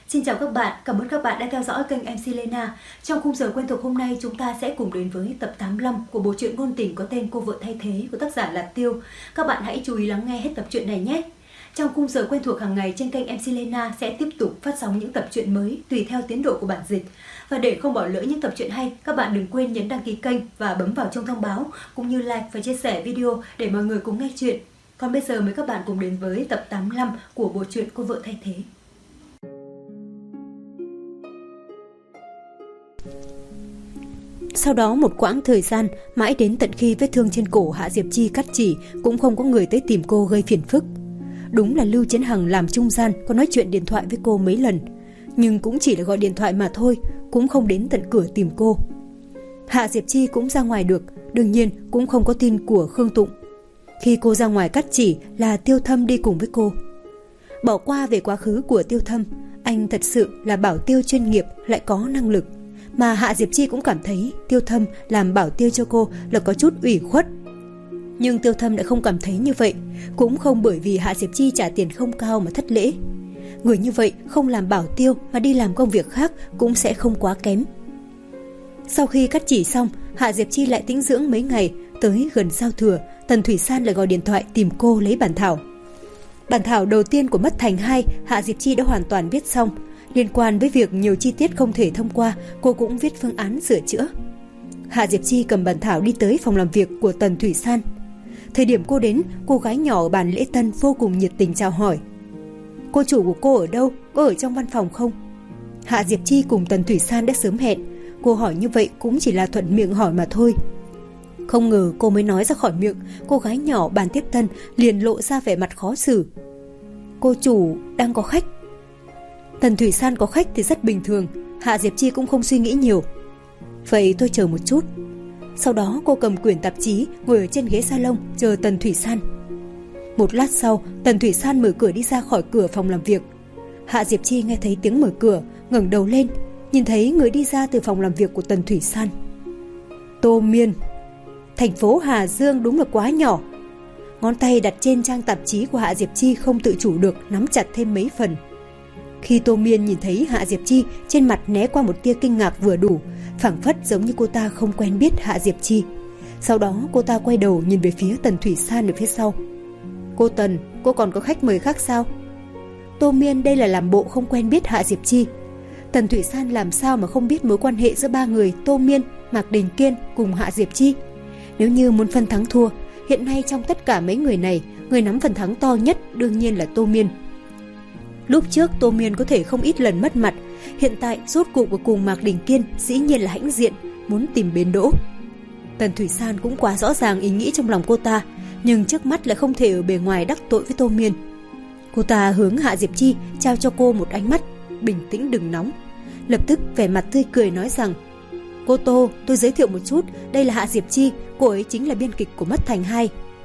Xin chào các bạn, cảm ơn các bạn đã theo dõi kênh MC Lena. Trong khung giờ quen thuộc hôm nay, chúng ta sẽ cùng đến với tập 85 của bộ truyện ngôn tình có tên Cô vợ thay thế của tác giả là Tiêu. Các bạn hãy chú ý lắng nghe hết tập truyện này nhé. Trong khung giờ quen thuộc hàng ngày trên kênh MC Lena sẽ tiếp tục phát sóng những tập truyện mới tùy theo tiến độ của bản dịch. Và để không bỏ lỡ những tập truyện hay, các bạn đừng quên nhấn đăng ký kênh và bấm vào chuông thông báo cũng như like và chia sẻ video để mọi người cùng nghe chuyện. Còn bây giờ mời các bạn cùng đến với tập 85 của bộ truyện Cô vợ thay thế. Sau đó một quãng thời gian, mãi đến tận khi vết thương trên cổ Hạ Diệp Chi cắt chỉ cũng không có người tới tìm cô gây phiền phức. Đúng là Lưu Chiến Hằng làm trung gian, có nói chuyện điện thoại với cô mấy lần, nhưng cũng chỉ là gọi điện thoại mà thôi, cũng không đến tận cửa tìm cô. Hạ Diệp Chi cũng ra ngoài được, đương nhiên cũng không có tin của Khương Tụng. Khi cô ra ngoài cắt chỉ là Tiêu Thâm đi cùng với cô. Bỏ qua về quá khứ của Tiêu Thâm, anh thật sự là bảo tiêu chuyên nghiệp lại có năng lực. Mà Hạ Diệp Chi cũng cảm thấy Tiêu Thâm làm bảo tiêu cho cô là có chút ủy khuất. Nhưng Tiêu Thâm lại không cảm thấy như vậy, cũng không bởi vì Hạ Diệp Chi trả tiền không cao mà thất lễ. Người như vậy không làm bảo tiêu mà đi làm công việc khác cũng sẽ không quá kém. Sau khi cắt chỉ xong, Hạ Diệp Chi lại tĩnh dưỡng mấy ngày. Tới gần giao thừa, Tần Thủy San lại gọi điện thoại tìm cô lấy bản thảo. Bản thảo đầu tiên của Mất Thành 2, Hạ Diệp Chi đã hoàn toàn viết xong. Liên quan với việc nhiều chi tiết không thể thông qua, cô cũng viết phương án sửa chữa. Hạ Diệp Chi cầm bản thảo đi tới phòng làm việc của Tần Thủy San. Thời điểm cô đến, cô gái nhỏ ở bàn lễ tân vô cùng nhiệt tình chào hỏi. Cô chủ của cô ở đâu? Có ở trong văn phòng không? Hạ Diệp Chi cùng Tần Thủy San đã sớm hẹn. Cô hỏi như vậy cũng chỉ là thuận miệng hỏi mà thôi. Không ngờ cô mới nói ra khỏi miệng, cô gái nhỏ bàn tiếp tân liền lộ ra vẻ mặt khó xử. Cô chủ đang có khách. Tần Thủy San có khách thì rất bình thường, Hạ Diệp Chi cũng không suy nghĩ nhiều. Vậy tôi chờ một chút. Sau đó cô cầm quyển tạp chí ngồi ở trên ghế salon chờ Tần Thủy San. Một lát sau, Tần Thủy San mở cửa đi ra khỏi cửa phòng làm việc. Hạ Diệp Chi nghe thấy tiếng mở cửa, ngẩng đầu lên, nhìn thấy người đi ra từ phòng làm việc của Tần Thủy San. Tô Miên. Thành phố Hà Dương đúng là quá nhỏ. Ngón tay đặt trên trang tạp chí của Hạ Diệp Chi không tự chủ được nắm chặt thêm mấy phần. Khi Tô Miên nhìn thấy Hạ Diệp Chi, trên mặt né qua một tia kinh ngạc vừa đủ, phảng phất giống như cô ta không quen biết Hạ Diệp Chi. Sau đó cô ta quay đầu nhìn về phía Tần Thủy San ở phía sau. Cô Tần, cô còn có khách mời khác sao? Tô Miên đây là làm bộ không quen biết Hạ Diệp Chi. Tần Thủy San làm sao mà không biết mối quan hệ giữa ba người Tô Miên, Mạc Đình Kiên cùng Hạ Diệp Chi. Nếu như muốn phân thắng thua, hiện nay trong tất cả mấy người này, người nắm phần thắng to nhất đương nhiên là Tô Miên. Lúc trước Tô Miên có thể không ít lần mất mặt, hiện tại rốt cuộc của cùng Mạc Đình Kiên dĩ nhiên là hãnh diện, muốn tìm bến đỗ. Tần Thủy San cũng quá rõ ràng ý nghĩ trong lòng cô ta, nhưng trước mắt lại không thể ở bề ngoài đắc tội với Tô Miên. Cô ta hướng Hạ Diệp Chi trao cho cô một ánh mắt, bình tĩnh đừng nóng. Lập tức vẻ mặt tươi cười nói rằng, cô Tô, tôi giới thiệu một chút, đây là Hạ Diệp Chi, cô ấy chính là biên kịch của Mất Thành 2.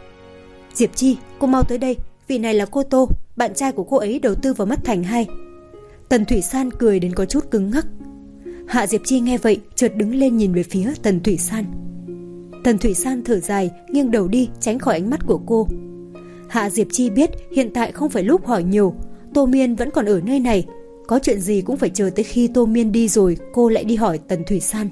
Diệp Chi, cô mau tới đây, vị này là cô Tô, bạn trai của cô ấy đầu tư vào Mất Thành 2. Tần Thủy San cười đến có chút cứng ngắc. Hạ Diệp Chi nghe vậy, chợt đứng lên nhìn về phía Tần Thủy San. Tần Thủy San thở dài, nghiêng đầu đi tránh khỏi ánh mắt của cô. Hạ Diệp Chi biết hiện tại không phải lúc hỏi nhiều, Tô Miên vẫn còn ở nơi này, có chuyện gì cũng phải chờ tới khi Tô Miên đi rồi cô lại đi hỏi Tần Thủy San.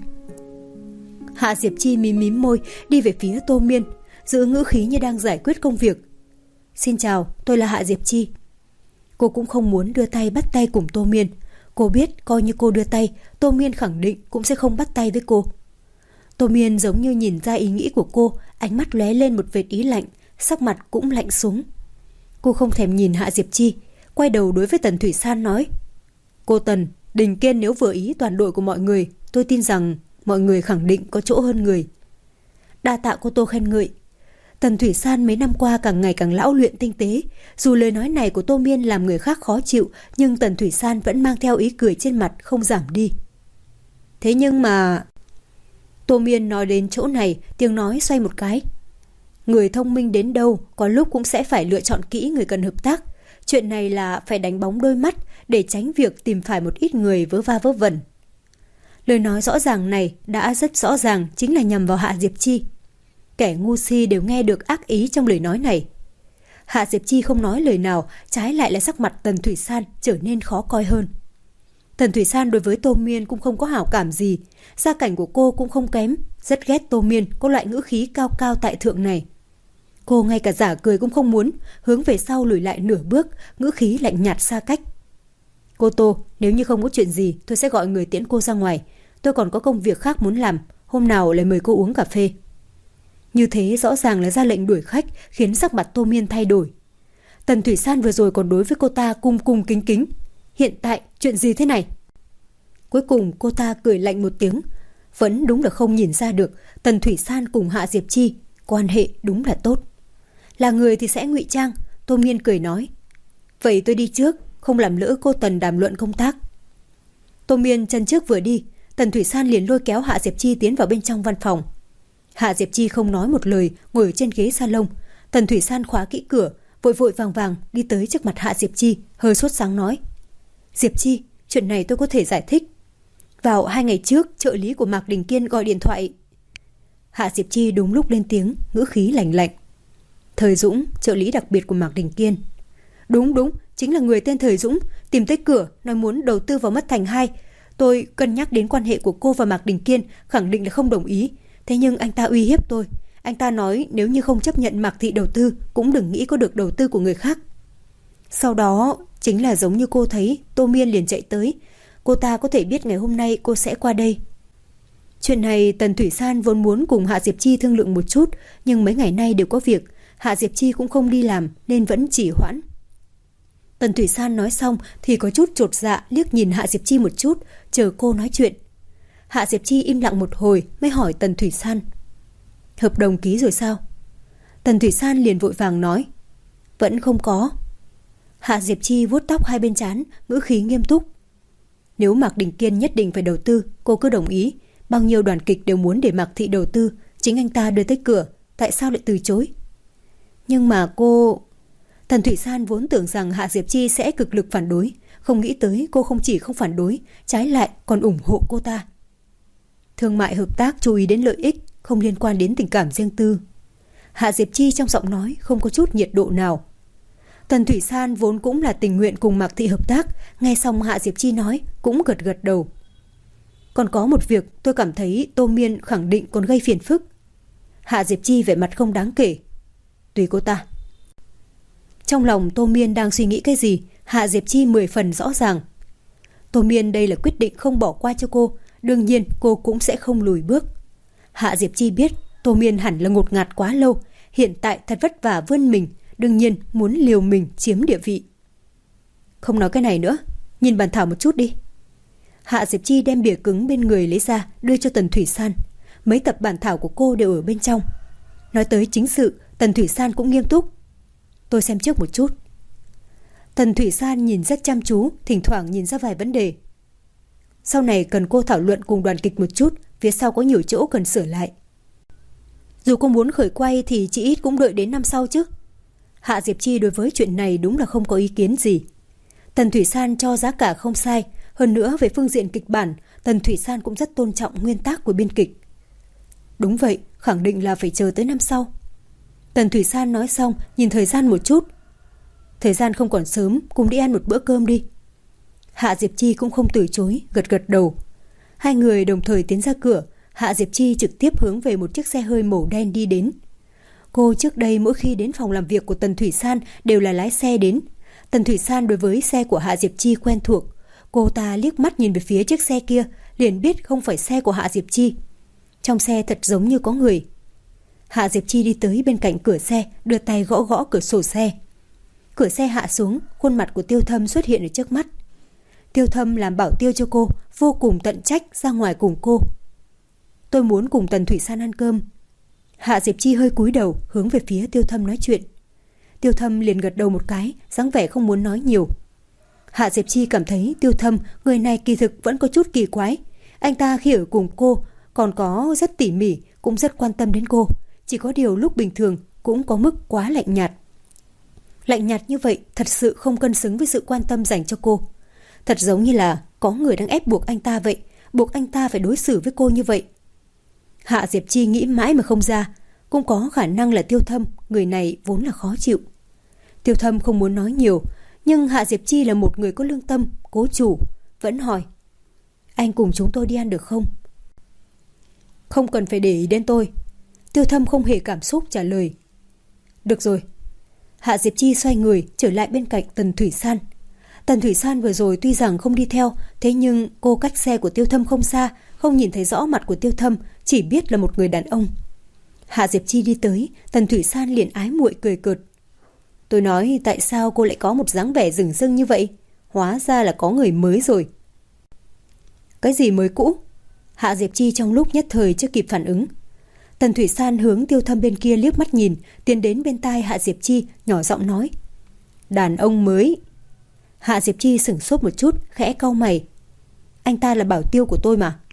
Hạ Diệp Chi mím mím môi đi về phía Tô Miên, giữ ngữ khí như đang giải quyết công việc. Xin chào, tôi là Hạ Diệp Chi. Cô cũng không muốn đưa tay bắt tay cùng Tô Miên. Cô biết coi như cô đưa tay, Tô Miên khẳng định cũng sẽ không bắt tay với cô. Tô Miên giống như nhìn ra ý nghĩ của cô, ánh mắt lóe lên một vệt ý lạnh, sắc mặt cũng lạnh xuống. Cô không thèm nhìn Hạ Diệp Chi, quay đầu đối với Tần Thủy San nói. Cô Tần, Đình Kiên nếu vừa ý toàn đội của mọi người, tôi tin rằng mọi người khẳng định có chỗ hơn người. Đa tạ cô Tô khen ngợi. Tần Thủy San mấy năm qua càng ngày càng lão luyện tinh tế. Dù lời nói này của Tô Miên làm người khác khó chịu, nhưng Tần Thủy San vẫn mang theo ý cười trên mặt không giảm đi. Thế nhưng mà... Tô Miên nói đến chỗ này, tiếng nói xoay một cái. Người thông minh đến đâu, có lúc cũng sẽ phải lựa chọn kỹ người cần hợp tác. Chuyện này là phải đánh bóng đôi mắt để tránh việc tìm phải một ít người vớ va vớ vẩn. Lời nói rõ ràng này đã rất rõ ràng chính là nhằm vào Hạ Diệp Chi. Kẻ ngu si đều nghe được ác ý trong lời nói này. Hạ Diệp Chi không nói lời nào, trái lại là sắc mặt Tần Thủy San trở nên khó coi hơn. Tần Thủy San đối với Tô Miên cũng không có hảo cảm gì. Gia cảnh của cô cũng không kém, rất ghét Tô Miên có loại ngữ khí cao cao tại thượng này. Cô ngay cả giả cười cũng không muốn, hướng về sau lùi lại nửa bước, ngữ khí lạnh nhạt xa cách. Cô Tô, nếu như không có chuyện gì, tôi sẽ gọi người tiễn cô ra ngoài. Tôi còn có công việc khác muốn làm, hôm nào lại mời cô uống cà phê. Như thế rõ ràng là ra lệnh đuổi khách, khiến sắc mặt Tô Miên thay đổi. Tần Thủy San vừa rồi còn đối với cô ta cung cung kính kính. Hiện tại chuyện gì thế này? Cuối cùng cô ta cười lạnh một tiếng. Vẫn đúng là không nhìn ra được Tần Thủy San cùng Hạ Diệp Chi quan hệ đúng là tốt. Là người thì sẽ ngụy trang. Tô Miên cười nói, vậy tôi đi trước, không làm lỡ cô Tần đàm luận công tác. Tô Miên chân trước vừa đi, Tần Thủy San liền lôi kéo Hạ Diệp Chi tiến vào bên trong văn phòng. Hạ Diệp Chi không nói một lời, ngồi ở trên ghế salon. Tần Thủy San khóa kỹ cửa, vội vội vàng vàng đi tới trước mặt Hạ Diệp Chi, hơi sốt sắng nói, Diệp Chi, chuyện này tôi có thể giải thích. Vào 2 ngày trước, trợ lý của Mạc Đình Kiên gọi điện thoại. Hạ Diệp Chi đúng lúc lên tiếng, ngữ khí lạnh lạnh. Thời Dũng, trợ lý đặc biệt của Mạc Đình Kiên. Đúng, chính là người tên Thời Dũng, tìm tới cửa, nói muốn đầu tư vào Mất Thành 2. Tôi cân nhắc đến quan hệ của cô và Mạc Đình Kiên, khẳng định là không đồng ý. Thế nhưng anh ta uy hiếp tôi. Anh ta nói nếu như không chấp nhận Mạc Thị đầu tư, cũng đừng nghĩ có được đầu tư của người khác. Sau đó, chính là giống như cô thấy, Tô Miên liền chạy tới. Cô ta có thể biết ngày hôm nay cô sẽ qua đây. Chuyện này Tần Thủy San vốn muốn cùng Hạ Diệp Chi thương lượng một chút, nhưng mấy ngày nay đều có việc, Hạ Diệp Chi cũng không đi làm nên vẫn chỉ hoãn. Tần Thủy San nói xong thì có chút chột dạ liếc nhìn Hạ Diệp Chi một chút, chờ cô nói chuyện. Hạ Diệp Chi im lặng một hồi mới hỏi Tần Thủy San, hợp đồng ký rồi sao? Tần Thủy San liền vội vàng nói, vẫn không có. Hạ Diệp Chi vuốt tóc hai bên trán, ngữ khí nghiêm túc. Nếu Mạc Đình Kiên nhất định phải đầu tư, cô cứ đồng ý. Bao nhiêu đoàn kịch đều muốn để Mạc Thị đầu tư, chính anh ta đưa tới cửa, tại sao lại từ chối? Nhưng mà cô... Tần Thủy San vốn tưởng rằng Hạ Diệp Chi sẽ cực lực phản đối, không nghĩ tới cô không chỉ không phản đối, trái lại còn ủng hộ cô ta. Thương mại hợp tác chú ý đến lợi ích, không liên quan đến tình cảm riêng tư. Hạ Diệp Chi trong giọng nói không có chút nhiệt độ nào. Tần Thủy San vốn cũng là tình nguyện cùng Mạc Thị hợp tác, nghe xong Hạ Diệp Chi nói cũng gật gật đầu. Còn có một việc tôi cảm thấy Tô Miên khẳng định còn gây phiền phức. Hạ Diệp Chi vẻ mặt không đáng kể. Tùy cô ta. Trong lòng Tô Miên đang suy nghĩ cái gì, Hạ Diệp Chi 10 phần rõ ràng. Tô Miên đây là quyết định không bỏ qua cho cô, đương nhiên cô cũng sẽ không lùi bước. Hạ Diệp Chi biết Tô Miên hẳn là ngột ngạt quá lâu, hiện tại thật vất vả vươn mình, đương nhiên muốn liều mình chiếm địa vị. Không nói cái này nữa, nhìn bản thảo một chút đi. Hạ Diệp Chi đem bìa cứng bên người lấy ra, đưa cho Tần Thủy San. Mấy tập bản thảo của cô đều ở bên trong. Nói tới chính sự, Tần Thủy San cũng nghiêm túc. Tôi xem trước một chút. Tần Thủy San nhìn rất chăm chú, thỉnh thoảng nhìn ra vài vấn đề. Sau này cần cô thảo luận cùng đoàn kịch một chút, phía sau có nhiều chỗ cần sửa lại. Dù cô muốn khởi quay thì chỉ ít cũng đợi đến năm sau chứ. Hạ Diệp Chi đối với chuyện này đúng là không có ý kiến gì. Tần Thủy San cho giá cả không sai, hơn nữa về phương diện kịch bản, Tần Thủy San cũng rất tôn trọng nguyên tắc của biên kịch. Đúng vậy, khẳng định là phải chờ tới năm sau. Tần Thủy San nói xong, nhìn thời gian một chút. Thời gian không còn sớm, cùng đi ăn một bữa cơm đi. Hạ Diệp Chi cũng không từ chối, gật gật đầu. Hai người đồng thời tiến ra cửa, Hạ Diệp Chi trực tiếp hướng về một chiếc xe hơi màu đen đi đến. Cô trước đây mỗi khi đến phòng làm việc của Tần Thủy San đều là lái xe đến. Tần Thủy San đối với xe của Hạ Diệp Chi quen thuộc. Cô ta liếc mắt nhìn về phía chiếc xe kia, liền biết không phải xe của Hạ Diệp Chi. Trong xe thật giống như có người. Hạ Diệp Chi đi tới bên cạnh cửa xe, đưa tay gõ gõ cửa sổ xe. Cửa xe hạ xuống, khuôn mặt của Tiêu Thâm xuất hiện ở trước mắt. Tiêu Thâm làm bảo tiêu cho cô, vô cùng tận trách ra ngoài cùng cô. Tôi muốn cùng Tần Thủy San ăn cơm. Hạ Diệp Chi hơi cúi đầu hướng về phía Tiêu Thâm nói chuyện. Tiêu Thâm liền gật đầu một cái, dáng vẻ không muốn nói nhiều. Hạ Diệp Chi cảm thấy Tiêu Thâm người này kỳ thực vẫn có chút kỳ quái. Anh ta khi ở cùng cô còn có rất tỉ mỉ, cũng rất quan tâm đến cô. Chỉ có điều lúc bình thường cũng có mức quá lạnh nhạt. Lạnh nhạt như vậy thật sự không cân xứng với sự quan tâm dành cho cô. Thật giống như là có người đang ép buộc anh ta vậy, buộc anh ta phải đối xử với cô như vậy. Hạ Diệp Chi nghĩ mãi mà không ra, cũng có khả năng là Tiêu Thâm, người này vốn là khó chịu. Tiêu Thâm không muốn nói nhiều, nhưng Hạ Diệp Chi là một người có lương tâm, cố chủ, vẫn hỏi: Anh cùng chúng tôi đi ăn được không? Không cần phải để ý đến tôi. Tiêu Thâm không hề cảm xúc trả lời. Được rồi. Hạ Diệp Chi xoay người trở lại bên cạnh Tần Thủy San. Tần Thủy San vừa rồi tuy rằng không đi theo, thế nhưng cô cách xe của Tiêu Thâm không xa, không nhìn thấy rõ mặt của Tiêu Thâm, chỉ biết là một người đàn ông. Hạ Diệp Chi đi tới, Tần Thủy San liền ái muội cười cợt. Tôi nói tại sao cô lại có một dáng vẻ rừng rưng như vậy? Hóa ra là có người mới rồi. Cái gì mới cũ? Hạ Diệp Chi trong lúc nhất thời chưa kịp phản ứng. Tần Thủy San hướng Tiêu Thâm bên kia liếc mắt nhìn, tiến đến bên tai Hạ Diệp Chi, nhỏ giọng nói: Đàn ông mới. Hạ Diệp Chi sửng sốt một chút, khẽ cau mày. Anh ta là bảo tiêu của tôi mà.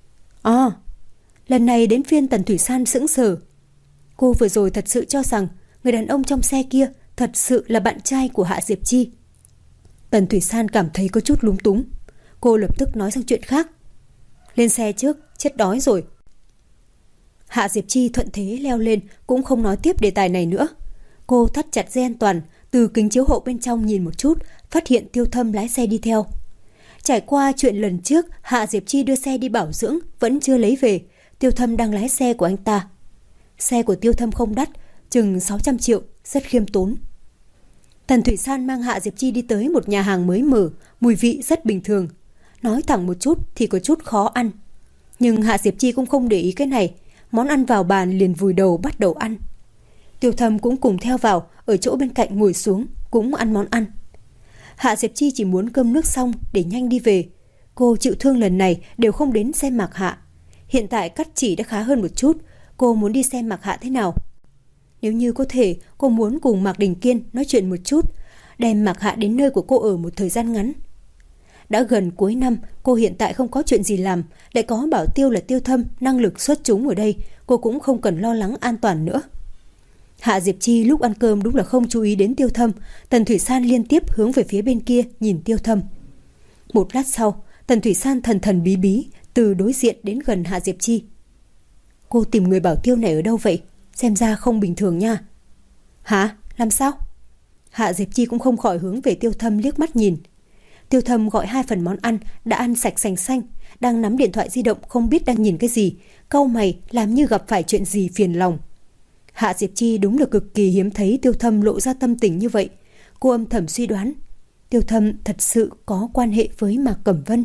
Lần này đến phiên Tần Thủy San sững sờ. Cô vừa rồi thật sự cho rằng người đàn ông trong xe kia thật sự là bạn trai của Hạ Diệp Chi. Tần Thủy San cảm thấy có chút lúng túng. Cô lập tức nói sang chuyện khác. Lên xe trước, chết đói rồi. Hạ Diệp Chi thuận thế leo lên, cũng không nói tiếp đề tài này nữa. Cô thắt chặt dây an toàn, từ kính chiếu hậu bên trong nhìn một chút, phát hiện Tiêu Thâm lái xe đi theo. Trải qua chuyện lần trước Hạ Diệp Chi đưa xe đi bảo dưỡng vẫn chưa lấy về, Tiêu Thâm đang lái xe của anh ta. Xe của Tiêu Thâm không đắt, chừng 600 triệu, rất khiêm tốn. Tần Thủy San mang Hạ Diệp Chi đi tới một nhà hàng mới mở, mùi vị rất bình thường. Nói thẳng một chút thì có chút khó ăn. Nhưng Hạ Diệp Chi cũng không để ý cái này, món ăn vào bàn liền vùi đầu bắt đầu ăn. Tiêu Thâm cũng cùng theo vào, ở chỗ bên cạnh ngồi xuống, cũng ăn món ăn. Hạ Diệp Chi chỉ muốn cơm nước xong để nhanh đi về. Cô chịu thương lần này đều không đến xem Mạc Hạ. Hiện tại cắt chỉ đã khá hơn một chút, cô muốn đi xem Mạc Hạ thế nào. Nếu như có thể, cô muốn cùng Mạc Đình Kiên nói chuyện một chút, đem Mạc Hạ đến nơi của cô ở một thời gian ngắn. Đã gần cuối năm, cô hiện tại không có chuyện gì làm, lại có bảo tiêu là Tiêu Thâm năng lực xuất chúng ở đây, cô cũng không cần lo lắng an toàn nữa. Hạ Diệp Chi lúc ăn cơm đúng là không chú ý đến Tiêu Thâm. Tần Thủy San liên tiếp hướng về phía bên kia nhìn Tiêu Thâm. Một lát sau, Tần Thủy San thần thần bí bí từ đối diện đến gần Hạ Diệp Chi. Cô tìm người bảo tiêu này ở đâu vậy? Xem ra không bình thường nha. Hả? Làm sao? Hạ Diệp Chi cũng không khỏi hướng về Tiêu Thâm liếc mắt nhìn. Tiêu Thâm gọi 2 phần món ăn, đã ăn sạch sành xanh, đang nắm điện thoại di động không biết đang nhìn cái gì, cau mày làm như gặp phải chuyện gì phiền lòng. Hạ Diệp Chi đúng là cực kỳ hiếm thấy Tiêu Thâm lộ ra tâm tình như vậy. Cô âm thầm suy đoán Tiêu Thâm thật sự có quan hệ với Mạc Cẩm Vân.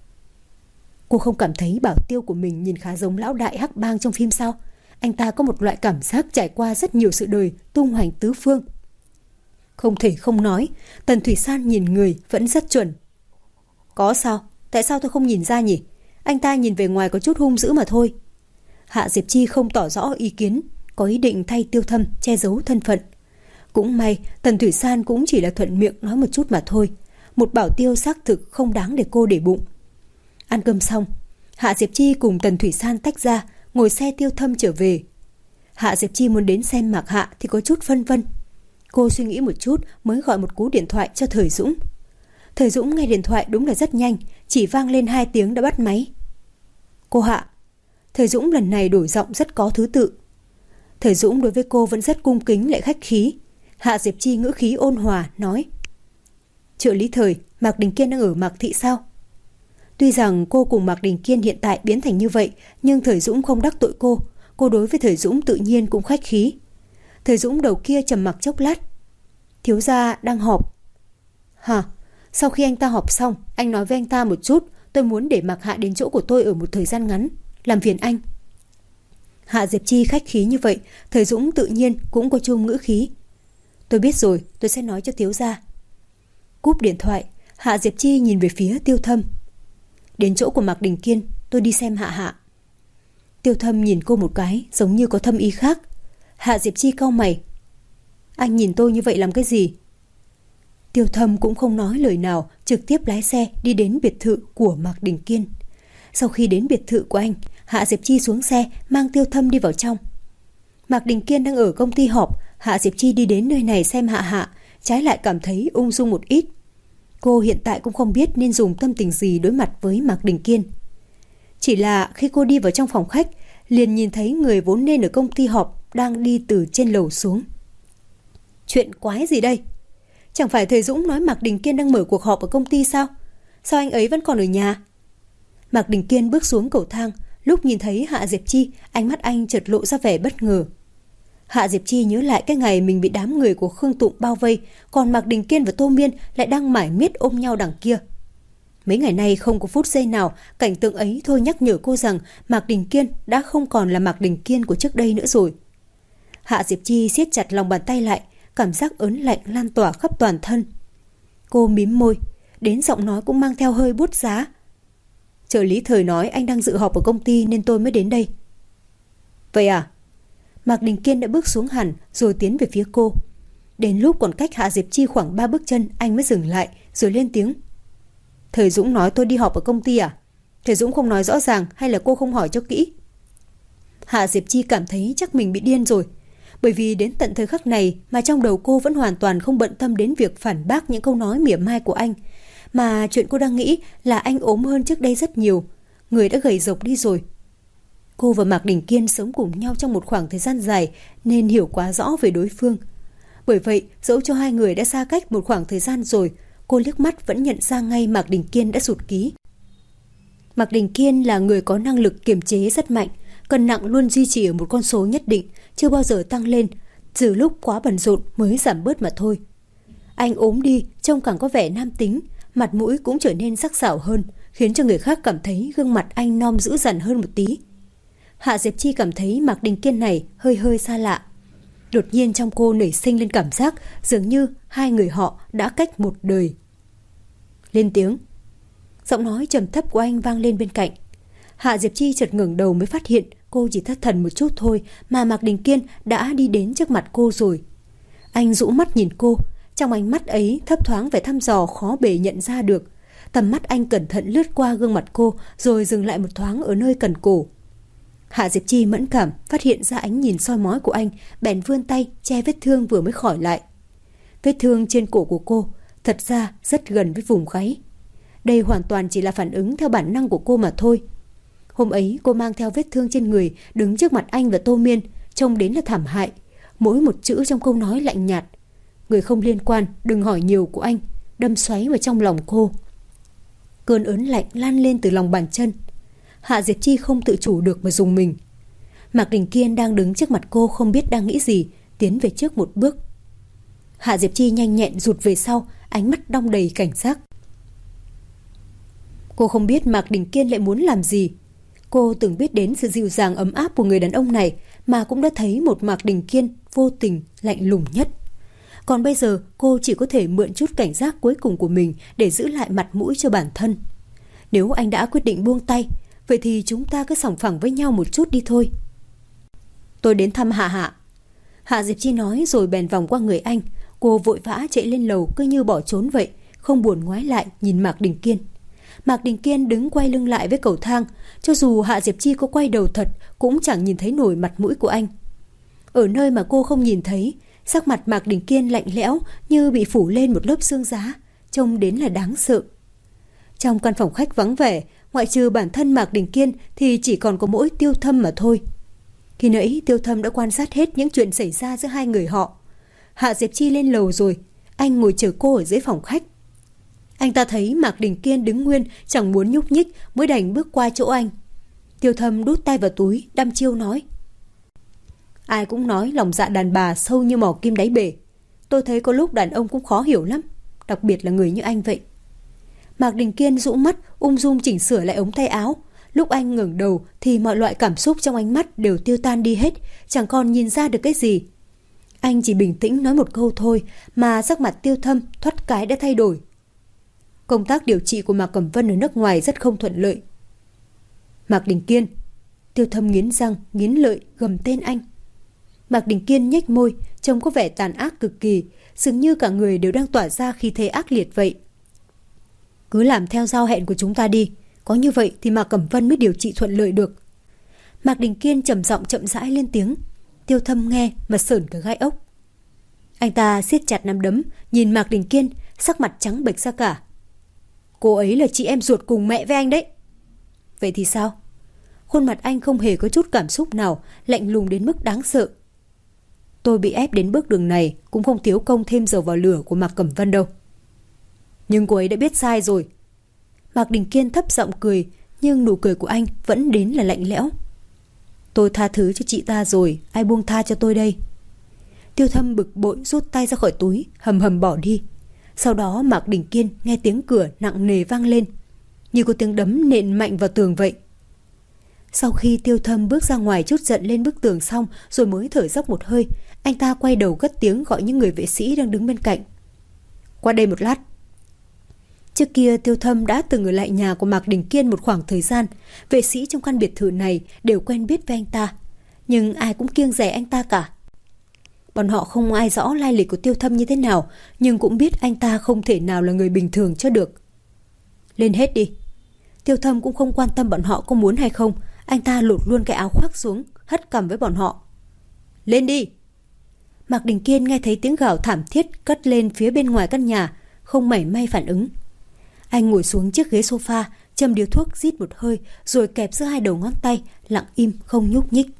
Cô không cảm thấy bảo tiêu của mình nhìn khá giống lão đại hắc bang trong phim sao? Anh ta có một loại cảm giác trải qua rất nhiều sự đời, tung hoành tứ phương. Không thể không nói, Tần Thủy San nhìn người vẫn rất chuẩn. Có sao? Tại sao tôi không nhìn ra nhỉ? Anh ta nhìn về ngoài có chút hung dữ mà thôi. Hạ Diệp Chi không tỏ rõ ý kiến, có ý định thay Tiêu Thâm che giấu thân phận. Cũng may Tần Thủy San cũng chỉ là thuận miệng nói một chút mà thôi. Một bảo tiêu xác thực không đáng để cô để bụng. Ăn cơm xong, Hạ Diệp Chi cùng Tần Thủy San tách ra, ngồi xe Tiêu Thâm trở về. Hạ Diệp Chi muốn đến xem Mạc Hạ thì có chút phân vân. Cô suy nghĩ một chút mới gọi một cú điện thoại cho Thời Dũng. Thời Dũng nghe điện thoại đúng là rất nhanh, chỉ vang lên 2 tiếng đã bắt máy. Cô Hạ. Thời Dũng lần này đổi giọng rất có thứ tự. Thời Dũng đối với cô vẫn rất cung kính lại khách khí. Hạ Diệp Chi ngữ khí ôn hòa nói: Trợ lý Thời, Mạc Đình Kiên đang ở Mạc Thị sao? Tuy rằng cô cùng Mạc Đình Kiên hiện tại biến thành như vậy, nhưng Thời Dũng không đắc tội cô. Cô đối với Thời Dũng tự nhiên cũng khách khí. Thời Dũng đầu kia trầm mặc chốc lát. Thiếu gia đang họp. Hả? Sau khi anh ta họp xong, anh nói với anh ta một chút, tôi muốn để Mạc Hạ đến chỗ của tôi ở một thời gian ngắn. Làm phiền anh. Hạ Diệp Chi khách khí như vậy, Thời Dũng tự nhiên cũng có chung ngữ khí. Tôi biết rồi, tôi sẽ nói cho thiếu gia. Cúp điện thoại, Hạ Diệp Chi nhìn về phía Tiêu Thâm. Đến chỗ của Mạc Đình Kiên, tôi đi xem Hạ Hạ. Tiêu Thâm nhìn cô một cái, giống như có thâm ý khác. Hạ Diệp Chi cau mày. Anh nhìn tôi như vậy làm cái gì? Tiêu Thâm cũng không nói lời nào, trực tiếp lái xe đi đến biệt thự của Mạc Đình Kiên. Sau khi đến biệt thự của anh, Hạ Diệp Chi xuống xe mang Tiêu Thâm đi vào trong. Mạc Đình Kiên đang ở công ty họp, Hạ Diệp Chi đi đến nơi này xem Hạ Hạ, trái lại cảm thấy ung dung một ít. Cô hiện tại cũng không biết nên dùng tâm tình gì đối mặt với Mạc Đình Kiên. Chỉ là khi cô đi vào trong phòng khách, liền nhìn thấy người vốn nên ở công ty họp đang đi từ trên lầu xuống. Chuyện quái gì đây? Chẳng phải Thời Dũng nói Mạc Đình Kiên đang mở cuộc họp ở công ty sao? Sao anh ấy vẫn còn ở nhà? Mạc Đình Kiên bước xuống cầu thang. Lúc nhìn thấy Hạ Diệp Chi, ánh mắt anh chợt lộ ra vẻ bất ngờ. Hạ Diệp Chi nhớ lại cái ngày mình bị đám người của Khương Tụng bao vây, còn Mạc Đình Kiên và Tô Miên lại đang mải miết ôm nhau đằng kia. Mấy ngày nay không có phút giây nào cảnh tượng ấy thôi nhắc nhở cô rằng Mạc Đình Kiên đã không còn là Mạc Đình Kiên của trước đây nữa rồi. Hạ Diệp Chi siết chặt lòng bàn tay lại, cảm giác ớn lạnh lan tỏa khắp toàn thân. Cô mím môi, đến giọng nói cũng mang theo hơi buốt giá. Trợ lý Thời nói anh đang dự họp ở công ty nên tôi mới đến đây. Vậy à? Mạc Đình Kiên đã bước xuống hẳn rồi tiến về phía cô. Đến lúc còn cách Hạ Diệp Chi khoảng 3 bước chân, anh mới dừng lại rồi lên tiếng. Thời Dũng nói tôi đi họp ở công ty à? Thời Dũng không nói rõ ràng hay là cô không hỏi cho kỹ? Hạ Diệp Chi cảm thấy chắc mình bị điên rồi. Bởi vì đến tận thời khắc này mà trong đầu cô vẫn hoàn toàn không bận tâm đến việc phản bác những câu nói mỉa mai của anh. Mà chuyện cô đang nghĩ là anh ốm hơn trước đây rất nhiều. Người đã gầy rộc đi rồi. Cô và Mạc Đình Kiên sống cùng nhau trong một khoảng thời gian dài nên hiểu quá rõ về đối phương. Bởi vậy, dẫu cho hai người đã xa cách một khoảng thời gian rồi, cô liếc mắt vẫn nhận ra ngay Mạc Đình Kiên đã sụt ký. Mạc Đình Kiên là người có năng lực kiềm chế rất mạnh, cân nặng luôn duy trì ở một con số nhất định, chưa bao giờ tăng lên, trừ lúc quá bận rộn mới giảm bớt mà thôi. Anh ốm đi, trông càng có vẻ nam tính, mặt mũi cũng trở nên sắc sảo hơn, khiến cho người khác cảm thấy gương mặt anh non dữ dằn hơn một tí. Hạ Diệp Chi cảm thấy Mạc Đình Kiên này hơi hơi xa lạ. Đột nhiên trong cô nảy sinh lên cảm giác dường như hai người họ đã cách một đời. Lên tiếng. Giọng nói trầm thấp của anh vang lên bên cạnh. Hạ Diệp Chi chợt ngẩng đầu mới phát hiện cô chỉ thất thần một chút thôi mà Mạc Đình Kiên đã đi đến trước mặt cô rồi. Anh rũ mắt nhìn cô, trong ánh mắt ấy thấp thoáng vẻ thăm dò khó bề nhận ra được. Tầm mắt anh cẩn thận lướt qua gương mặt cô rồi dừng lại một thoáng ở nơi cần cổ. Hạ Diệp Chi mẫn cảm phát hiện ra ánh nhìn soi mói của anh, bèn vươn tay che vết thương vừa mới khỏi lại. Vết thương trên cổ của cô thật ra rất gần với vùng gáy. Đây hoàn toàn chỉ là phản ứng theo bản năng của cô mà thôi. Hôm ấy cô mang theo vết thương trên người đứng trước mặt anh và Tô Miên, trông đến là thảm hại. Mỗi một chữ trong câu nói lạnh nhạt. Người không liên quan, đừng hỏi nhiều của anh, đâm xoáy vào trong lòng cô. Cơn ớn lạnh lan lên từ lòng bàn chân. Hạ Diệp Chi không tự chủ được mà dùng mình. Mạc Đình Kiên đang đứng trước mặt cô không biết đang nghĩ gì, tiến về trước một bước. Hạ Diệp Chi nhanh nhẹn rụt về sau, ánh mắt đong đầy cảnh giác. Cô không biết Mạc Đình Kiên lại muốn làm gì. Cô từng biết đến sự dịu dàng ấm áp của người đàn ông này mà cũng đã thấy một Mạc Đình Kiên vô tình, lạnh lùng nhất. Còn bây giờ cô chỉ có thể mượn chút cảnh giác cuối cùng của mình để giữ lại mặt mũi cho bản thân. Nếu anh đã quyết định buông tay, vậy thì chúng ta cứ sòng phẳng với nhau một chút đi thôi. Tôi đến thăm Hạ. Hạ Diệp Chi nói rồi bèn vòng qua người anh. Cô vội vã chạy lên lầu cứ như bỏ trốn vậy, không buồn ngoái lại nhìn Mạc Đình Kiên. Mạc Đình Kiên đứng quay lưng lại với cầu thang. Cho dù Hạ Diệp Chi có quay đầu thật cũng chẳng nhìn thấy nổi mặt mũi của anh. Ở nơi mà cô không nhìn thấy, sắc mặt Mạc Đình Kiên lạnh lẽo như bị phủ lên một lớp xương giá, trông đến là đáng sợ. Trong căn phòng khách vắng vẻ, ngoại trừ bản thân Mạc Đình Kiên thì chỉ còn có mỗi Tiêu Thâm mà thôi. Khi nãy Tiêu Thâm đã quan sát hết những chuyện xảy ra giữa hai người họ. Hạ Diệp Chi lên lầu rồi, anh ngồi chờ cô ở dưới phòng khách. Anh ta thấy Mạc Đình Kiên đứng nguyên, chẳng muốn nhúc nhích mới đành bước qua chỗ anh. Tiêu Thâm đút tay vào túi, đăm chiêu nói. Ai cũng nói lòng dạ đàn bà sâu như mỏ kim đáy bể. Tôi thấy có lúc đàn ông cũng khó hiểu lắm, đặc biệt là người như anh vậy. Mạc Đình Kiên rũ mắt, ung dung chỉnh sửa lại ống tay áo. Lúc anh ngẩng đầu thì mọi loại cảm xúc trong ánh mắt đều tiêu tan đi hết, chẳng còn nhìn ra được cái gì. Anh chỉ bình tĩnh nói một câu thôi mà sắc mặt Tiêu Thâm thoát cái đã thay đổi. Công tác điều trị của Mạc Cẩm Vân ở nước ngoài rất không thuận lợi. Mạc Đình Kiên. Tiêu Thâm nghiến răng, nghiến lợi gầm tên anh. Mạc Đình Kiên nhếch môi, trông có vẻ tàn ác cực kỳ, dường như cả người đều đang tỏa ra khí thế ác liệt vậy. Cứ làm theo giao hẹn của chúng ta đi, có như vậy thì Mạc Cẩm Vân mới điều trị thuận lợi được. Mạc Đình Kiên trầm giọng chậm rãi lên tiếng. Tiêu Thâm nghe mà sởn cả gai ốc. Anh ta siết chặt nắm đấm, nhìn Mạc Đình Kiên, sắc mặt trắng bệch ra cả. Cô ấy là chị em ruột cùng mẹ với anh đấy. Vậy thì sao? Khuôn mặt anh không hề có chút cảm xúc nào, lạnh lùng đến mức đáng sợ. Tôi bị ép đến bước đường này cũng không thiếu công thêm dầu vào lửa của Mạc Cẩm Vân đâu. Nhưng cô ấy đã biết sai rồi. Mạc Đình Kiên thấp giọng cười, nhưng nụ cười của anh vẫn đến là lạnh lẽo. Tôi tha thứ cho chị ta rồi, ai buông tha cho tôi đây? Tiêu Thâm bực bội rút tay ra khỏi túi, hầm hầm bỏ đi. Sau đó Mạc Đình Kiên nghe tiếng cửa nặng nề vang lên, như có tiếng đấm nện mạnh vào tường vậy. Sau khi Tiêu Thâm bước ra ngoài trút giận lên bức tường xong rồi mới thở dốc một hơi, anh ta quay đầu cất tiếng gọi những người vệ sĩ đang đứng bên cạnh. Qua đây một lát. Trước kia Tiêu Thâm đã từng ở lại nhà của Mạc Đình Kiên một khoảng thời gian. Vệ sĩ trong căn biệt thự này đều quen biết với anh ta, nhưng ai cũng kiêng dè anh ta cả. Bọn họ không ai rõ lai lịch của Tiêu Thâm như thế nào, nhưng cũng biết anh ta không thể nào là người bình thường cho được. Lên hết đi. Tiêu Thâm cũng không quan tâm bọn họ có muốn hay không. Anh ta lột luôn cái áo khoác xuống, hất cằm với bọn họ. Lên đi. Mạc Đình Kiên nghe thấy tiếng gào thảm thiết cất lên phía bên ngoài căn nhà, không mảy may phản ứng. Anh ngồi xuống chiếc ghế sofa, châm điếu thuốc rít một hơi, rồi kẹp giữa hai đầu ngón tay, lặng im không nhúc nhích.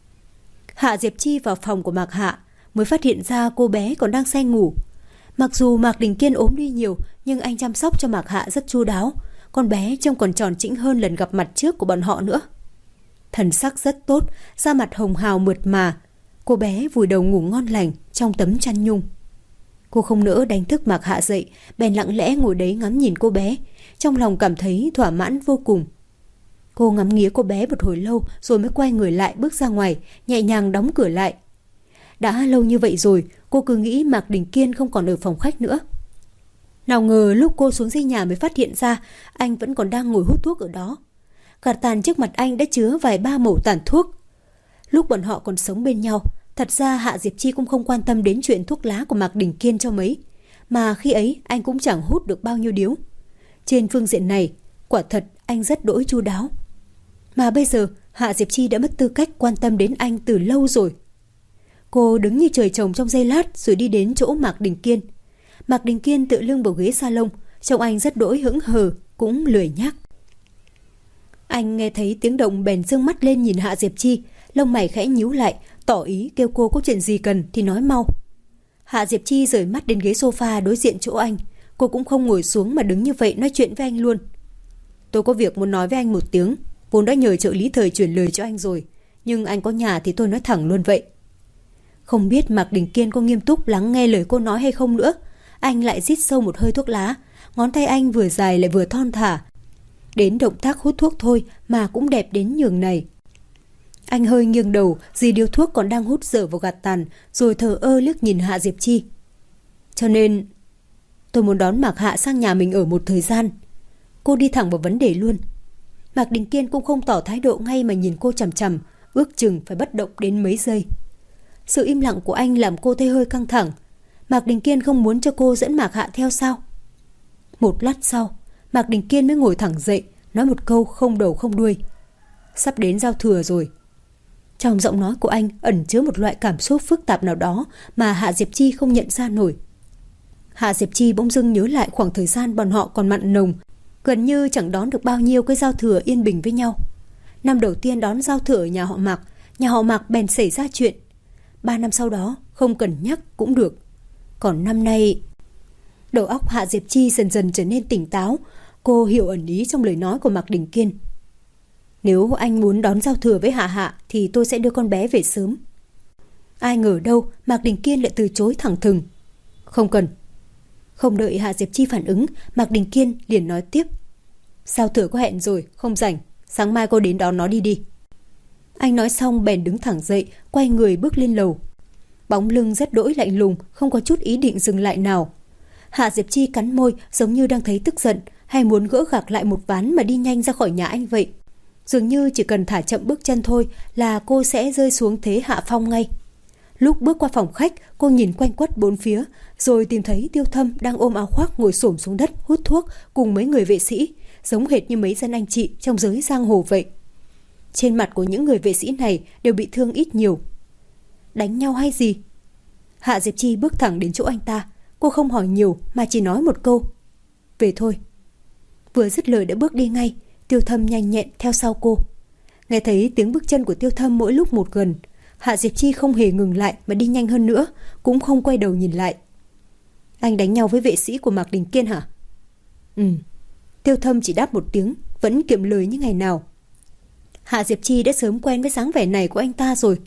Hạ Diệp Chi vào phòng của Mạc Hạ, mới phát hiện ra cô bé còn đang say ngủ. Mặc dù Mạc Đình Kiên ốm đi nhiều, nhưng anh chăm sóc cho Mạc Hạ rất chu đáo. Con bé trông còn tròn trĩnh hơn lần gặp mặt trước của bọn họ nữa. Thần sắc rất tốt, da mặt hồng hào mượt mà. Cô bé vùi đầu ngủ ngon lành trong tấm chăn nhung. Cô không nỡ đánh thức Mạc Hạ dậy, bèn lặng lẽ ngồi đấy ngắm nhìn cô bé, trong lòng cảm thấy thỏa mãn vô cùng. Cô ngắm nghía cô bé một hồi lâu rồi mới quay người lại bước ra ngoài, nhẹ nhàng đóng cửa lại. Đã lâu như vậy rồi, cô cứ nghĩ Mạc Đình Kiên không còn ở phòng khách nữa. Nào ngờ lúc cô xuống dưới nhà mới phát hiện ra anh vẫn còn đang ngồi hút thuốc ở đó. Gạt tàn trước mặt anh đã chứa vài ba mẩu tàn thuốc. Lúc bọn họ còn sống bên nhau, thật ra Hạ Diệp Chi cũng không quan tâm đến chuyện thuốc lá của Mạc Đình Kiên cho mấy, mà khi ấy anh cũng chẳng hút được bao nhiêu điếu. Trên phương diện này, quả thật anh rất đỗi chu đáo. Mà bây giờ Hạ Diệp Chi đã mất tư cách quan tâm đến anh từ lâu rồi. Cô đứng như trời trồng trong giây lát rồi đi đến chỗ Mạc Đình Kiên. Mạc Đình Kiên tựa lưng vào ghế salon, trông anh rất đỗi hững hờ, cũng lười nhác. Anh nghe thấy tiếng động bèn dương mắt lên nhìn Hạ Diệp Chi, lông mày khẽ nhíu lại, tỏ ý kêu cô có chuyện gì cần thì nói mau. Hạ Diệp Chi rời mắt đến ghế sofa đối diện chỗ anh. Cô cũng không ngồi xuống mà đứng như vậy nói chuyện với anh luôn. Tôi có việc muốn nói với anh một tiếng, vốn đã nhờ trợ lý Thời chuyển lời cho anh rồi, nhưng anh có nhà thì tôi nói thẳng luôn vậy. Không biết Mạc Đình Kiên có nghiêm túc lắng nghe lời cô nói hay không nữa. Anh lại rít sâu một hơi thuốc lá, ngón tay anh vừa dài lại vừa thon thả. Đến động tác hút thuốc thôi mà cũng đẹp đến nhường này. Anh hơi nghiêng đầu, dì điếu thuốc còn đang hút dở vào gạt tàn, rồi thờ ơ liếc nhìn Hạ Diệp Chi. Cho nên tôi muốn đón Mạc Hạ sang nhà mình ở một thời gian. Cô đi thẳng vào vấn đề luôn. Mạc Đình Kiên cũng không tỏ thái độ ngay mà nhìn cô chằm chằm, ước chừng phải bất động đến mấy giây. Sự im lặng của anh làm cô thấy hơi căng thẳng. Mạc Đình Kiên không muốn cho cô dẫn Mạc Hạ theo sao? Một lát sau, Mạc Đình Kiên mới ngồi thẳng dậy, nói một câu không đầu không đuôi. Sắp đến giao thừa rồi. Trong giọng nói của anh ẩn chứa một loại cảm xúc phức tạp nào đó mà Hạ Diệp Chi không nhận ra nổi. Hạ Diệp Chi bỗng dưng nhớ lại khoảng thời gian bọn họ còn mặn nồng, gần như chẳng đón được bao nhiêu cái giao thừa yên bình với nhau. Năm đầu tiên đón giao thừa ở nhà họ Mạc bèn xảy ra chuyện. 3 năm sau đó không cần nhắc cũng được. Còn năm nay... Đầu óc Hạ Diệp Chi dần dần trở nên tỉnh táo. Cô hiểu ẩn ý trong lời nói của Mạc Đình Kiên. Nếu anh muốn đón giao thừa với Hạ thì tôi sẽ đưa con bé về sớm. Ai ngờ đâu Mạc Đình Kiên lại từ chối thẳng thừng. Không cần. Không đợi Hạ Diệp Chi phản ứng, Mạc Đình Kiên liền nói tiếp. Giao thừa có hẹn rồi, không rảnh. Sáng mai cô đến đón nó đi. Anh nói xong bèn đứng thẳng dậy, quay người bước lên lầu. Bóng lưng rất đỗi lạnh lùng, không có chút ý định dừng lại nào. Hạ Diệp Chi cắn môi giống như đang thấy tức giận, hay muốn gỡ gạc lại một ván mà đi nhanh ra khỏi nhà anh vậy. Dường như chỉ cần thả chậm bước chân thôi là cô sẽ rơi xuống thế hạ phong ngay. Lúc bước qua phòng khách, cô nhìn quanh quất bốn phía, rồi tìm thấy Tiêu Thâm đang ôm áo khoác ngồi xổm xuống đất hút thuốc cùng mấy người vệ sĩ, giống hệt như mấy dân anh chị trong giới giang hồ vậy. Trên mặt của những người vệ sĩ này đều bị thương ít nhiều. Đánh nhau hay gì? Hạ Diệp Chi bước thẳng đến chỗ anh ta. Cô không hỏi nhiều mà chỉ nói một câu. Về thôi. Vừa dứt lời đã bước đi ngay. Tiêu Thâm nhanh nhẹn theo sau cô. Nghe thấy tiếng bước chân của Tiêu Thâm mỗi lúc một gần, Hạ Diệp Chi không hề ngừng lại mà đi nhanh hơn nữa, cũng không quay đầu nhìn lại. Anh đánh nhau với vệ sĩ của Mạc Đình Kiên hả? Tiêu Thâm chỉ đáp một tiếng, vẫn kiệm lời như ngày nào. Hạ Diệp Chi đã sớm quen với dáng vẻ này của anh ta rồi.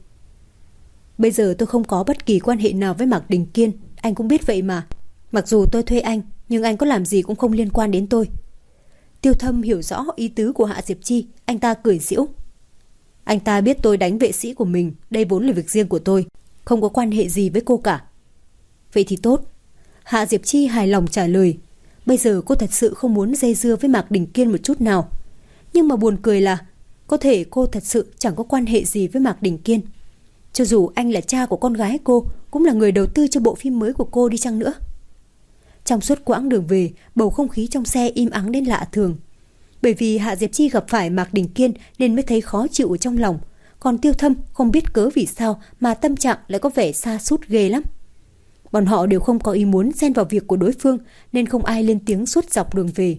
Bây giờ tôi không có bất kỳ quan hệ nào với Mạc Đình Kiên, anh cũng biết vậy mà. Mặc dù tôi thuê anh, nhưng anh có làm gì cũng không liên quan đến tôi. Tiêu Thâm hiểu rõ ý tứ của Hạ Diệp Chi, anh ta cười giễu. Anh ta biết tôi đánh vệ sĩ của mình, đây vốn là việc riêng của tôi, không có quan hệ gì với cô cả. Vậy thì tốt. Hạ Diệp Chi hài lòng trả lời. Bây giờ cô thật sự không muốn dây dưa với Mạc Đình Kiên một chút nào. Nhưng mà buồn cười là có thể cô thật sự chẳng có quan hệ gì với Mạc Đình Kiên. Cho dù anh là cha của con gái cô, cũng là người đầu tư cho bộ phim mới của cô đi chăng nữa. Trong suốt quãng đường về, bầu không khí trong xe im ắng đến lạ thường. Bởi vì Hạ Diệp Chi gặp phải Mạc Đình Kiên nên mới thấy khó chịu ở trong lòng. Còn Tiêu Thâm không biết cớ vì sao mà tâm trạng lại có vẻ sa sút ghê lắm. Bọn họ đều không có ý muốn xen vào việc của đối phương nên không ai lên tiếng suốt dọc đường về.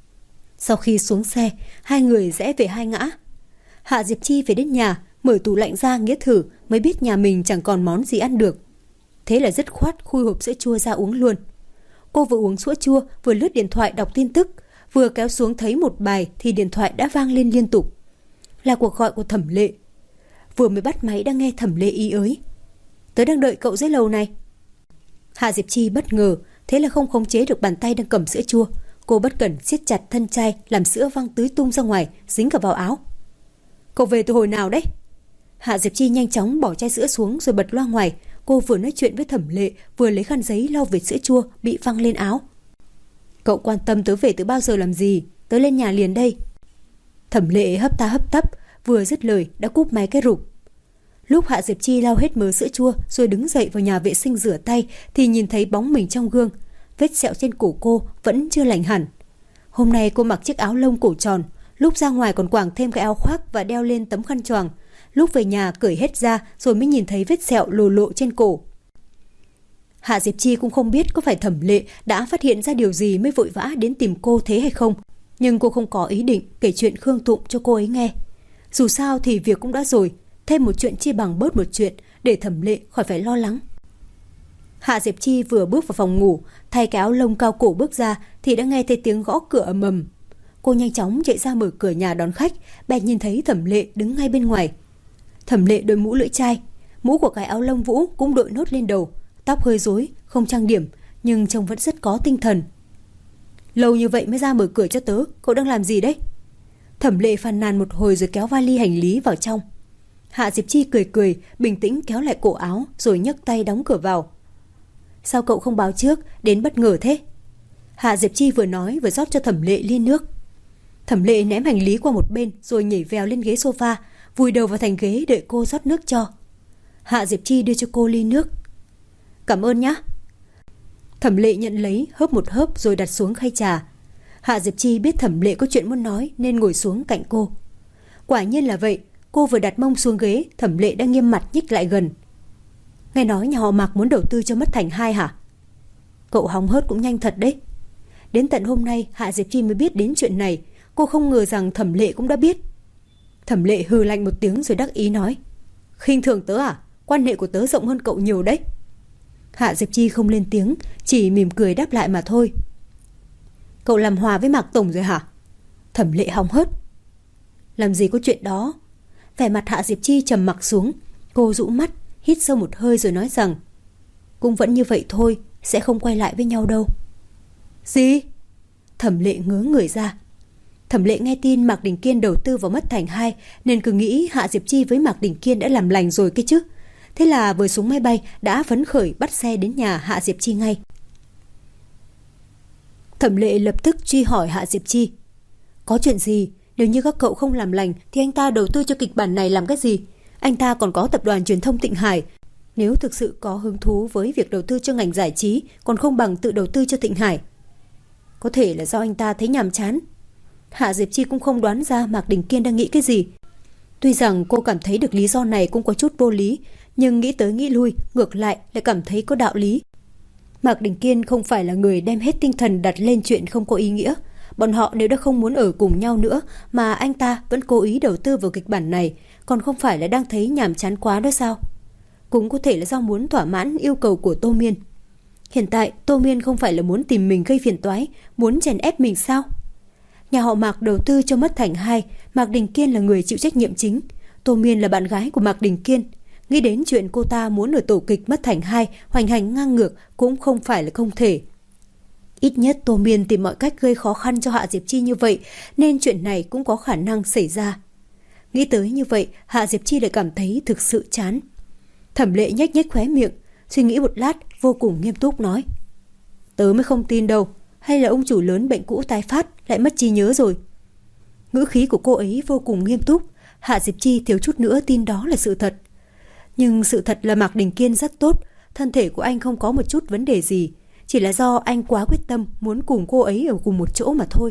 Sau khi xuống xe, hai người rẽ về hai ngã. Hạ Diệp Chi về đến nhà, mở tủ lạnh ra nghĩa thử mới biết nhà mình chẳng còn món gì ăn được. Thế là dứt khoát khui hộp sữa chua ra uống luôn. Cô vừa uống sữa chua vừa lướt điện thoại đọc tin tức, vừa kéo xuống thấy một bài thì điện thoại đã vang lên liên tục. Là cuộc gọi của Thẩm Lệ. Vừa mới bắt máy đã nghe Thẩm Lệ ý ới. Tớ đang đợi cậu dưới lầu này. Hạ Diệp Chi bất ngờ, thế là không khống chế được bàn tay đang cầm sữa chua. Cô bất cẩn siết chặt thân chai làm sữa văng tưới tung ra ngoài, dính cả vào áo. Cậu về từ hồi nào đấy? Hạ Diệp Chi nhanh chóng bỏ chai sữa xuống rồi bật loa ngoài. Cô vừa nói chuyện với Thẩm Lệ, vừa lấy khăn giấy lau vệt sữa chua bị văng lên áo. Cậu quan tâm tớ về từ bao giờ làm gì? Tớ lên nhà liền đây. Thẩm Lệ hấp ta hấp tấp, vừa dứt lời đã cúp máy cái rụp. Lúc Hạ Diệp Chi lau hết mớ sữa chua rồi đứng dậy vào nhà vệ sinh rửa tay thì nhìn thấy bóng mình trong gương. Vết sẹo trên cổ cô vẫn chưa lành hẳn. Hôm nay cô mặc chiếc áo lông cổ tròn, lúc ra ngoài còn quàng thêm cái áo khoác và đeo lên tấm khăn choàng. Lúc về nhà cởi hết ra rồi mới nhìn thấy vết sẹo lồ lộ trên cổ. Hạ Diệp Chi cũng không biết có phải Thẩm Lệ đã phát hiện ra điều gì mới vội vã đến tìm cô thế hay không. Nhưng cô không có ý định kể chuyện Khương Tụng cho cô ấy nghe. Dù sao thì việc cũng đã rồi, thêm một chuyện chi bằng bớt một chuyện để Thẩm Lệ khỏi phải lo lắng. Hạ Diệp Chi vừa bước vào phòng ngủ, thay cái áo lông cao cổ bước ra thì đã nghe thấy tiếng gõ cửa ầm ầm. Cô nhanh chóng chạy ra mở cửa nhà đón khách, bèn nhìn thấy Thẩm Lệ đứng ngay bên ngoài. Thẩm Lệ đội mũ lưỡi chai, mũ của cái áo lông vũ cũng đội nốt lên đầu, tóc hơi rối, không trang điểm nhưng trông vẫn rất có tinh thần. Lâu như vậy mới ra mở cửa cho tớ, cậu đang làm gì đấy? Thẩm Lệ phàn nàn một hồi rồi kéo vali hành lý vào trong. Hạ Diệp Chi cười cười, bình tĩnh kéo lại cổ áo rồi nhấc tay đóng cửa vào. Sao cậu không báo trước, đến bất ngờ thế? Hạ Diệp Chi vừa nói vừa rót cho Thẩm Lệ ly nước. Thẩm Lệ ném hành lý qua một bên rồi nhảy vèo lên ghế sofa, vùi đầu vào thành ghế đợi cô rót nước cho. Hạ Diệp Chi đưa cho cô ly nước. Cảm ơn nhá. Thẩm Lệ nhận lấy, hớp một hớp rồi đặt xuống khay trà. Hạ Diệp Chi biết Thẩm Lệ có chuyện muốn nói nên ngồi xuống cạnh cô. Quả nhiên là vậy, cô vừa đặt mông xuống ghế, Thẩm Lệ đã nghiêm mặt nhích lại gần. Nghe nói nhà họ Mạc muốn đầu tư cho Mất Thành 2 hả? Cậu hóng hớt cũng nhanh thật đấy. Đến tận hôm nay Hạ Diệp Chi mới biết đến chuyện này. Cô không ngờ rằng Thẩm Lệ cũng đã biết. Thẩm Lệ hừ lạnh một tiếng rồi đắc ý nói. Khinh thường tớ à? Quan hệ của tớ rộng hơn cậu nhiều đấy. Hạ Diệp Chi không lên tiếng, chỉ mỉm cười đáp lại mà thôi. Cậu làm hòa với Mạc Tổng rồi hả? Thẩm Lệ hóng hớt. Làm gì có chuyện đó. Vẻ mặt Hạ Diệp Chi trầm mặc xuống. Cô rũ mắt, hít sâu một hơi rồi nói rằng cũng vẫn như vậy thôi, sẽ không quay lại với nhau đâu. Gì? Thẩm Lệ ngớ người ra. Thẩm Lệ nghe tin Mạc Đình Kiên đầu tư vào Mất Thành 2 nên cứ nghĩ Hạ Diệp Chi với Mạc Đình Kiên đã làm lành rồi cái chứ. Thế là vừa xuống máy bay đã phấn khởi bắt xe đến nhà Hạ Diệp Chi ngay. Thẩm Lệ lập tức truy hỏi Hạ Diệp Chi. Có chuyện gì? Nếu như các cậu không làm lành thì anh ta đầu tư cho kịch bản này làm cái gì? Anh ta còn có tập đoàn truyền thông Tịnh Hải. Nếu thực sự có hứng thú với việc đầu tư cho ngành giải trí, còn không bằng tự đầu tư cho Tịnh Hải. Có thể là do anh ta thấy nhàm chán. Hạ Diệp Chi cũng không đoán ra Mạc Đình Kiên đang nghĩ cái gì. Tuy rằng cô cảm thấy được lý do này cũng có chút vô lý, nhưng nghĩ tới nghĩ lui, ngược lại cảm thấy có đạo lý. Mạc Đình Kiên không phải là người đem hết tinh thần đặt lên chuyện không có ý nghĩa. Bọn họ nếu đã không muốn ở cùng nhau nữa mà anh ta vẫn cố ý đầu tư vào kịch bản này, còn không phải là đang thấy nhàm chán quá đó sao? Cũng có thể là do muốn thỏa mãn yêu cầu của Tô Miên. Hiện tại Tô Miên không phải là muốn tìm mình gây phiền toái, muốn chèn ép mình sao? Nhà họ Mạc đầu tư cho Mất Thành 2, Mạc Đình Kiên là người chịu trách nhiệm chính. Tô Miên là bạn gái của Mạc Đình Kiên. Nghĩ đến chuyện cô ta muốn ở tổ kịch Mất Thành 2 hoành hành ngang ngược cũng không phải là không thể. Ít nhất Tô Miên tìm mọi cách gây khó khăn cho Hạ Diệp Chi như vậy, nên chuyện này cũng có khả năng xảy ra. Nghĩ tới như vậy, Hạ Diệp Chi lại cảm thấy thực sự chán. Thẩm Lệ nhếch nhếch khóe miệng, suy nghĩ một lát, vô cùng nghiêm túc nói: "Tớ mới không tin đâu, hay là ông chủ lớn bệnh cũ tái phát, lại mất trí nhớ rồi?" Ngữ khí của cô ấy vô cùng nghiêm túc, Hạ Diệp Chi thiếu chút nữa tin đó là sự thật. Nhưng sự thật là Mạc Đình Kiên rất tốt, thân thể của anh không có một chút vấn đề gì, chỉ là do anh quá quyết tâm muốn cùng cô ấy ở cùng một chỗ mà thôi.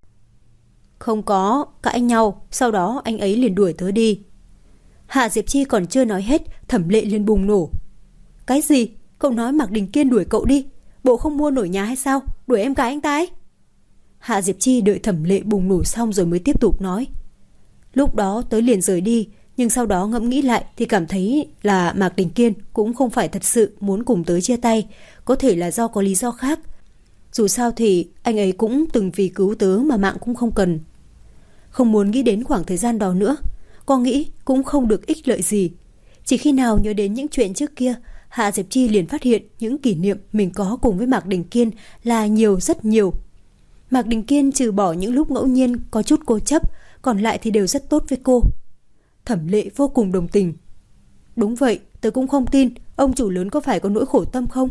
Không có, cãi nhau, sau đó anh ấy liền đuổi tớ đi. Hạ Diệp Chi còn chưa nói hết, Thẩm Lệ liền bùng nổ: "Cái gì? Cậu nói Mạc Đình Kiên đuổi cậu đi? Bộ không mua nổi nhà hay sao? Đuổi em gái anh ta ấy?" Hạ Diệp Chi đợi Thẩm Lệ bùng nổ xong rồi mới tiếp tục nói: "Lúc đó tớ liền rời đi, nhưng sau đó ngẫm nghĩ lại thì cảm thấy là Mạc Đình Kiên cũng không phải thật sự muốn cùng tớ chia tay, có thể là do có lý do khác. Dù sao thì anh ấy cũng từng vì cứu tớ mà mạng cũng không cần. Không muốn nghĩ đến khoảng thời gian đó nữa, có nghĩ cũng không được ích lợi gì." Chỉ khi nào nhớ đến những chuyện trước kia, Hạ Diệp Chi liền phát hiện những kỷ niệm mình có cùng với Mạc Đình Kiên là nhiều, rất nhiều. Mạc Đình Kiên trừ bỏ những lúc ngẫu nhiên có chút cố chấp, còn lại thì đều rất tốt với cô. Thẩm Lệ vô cùng đồng tình: "Đúng vậy, tớ cũng không tin ông chủ lớn có phải có nỗi khổ tâm không?"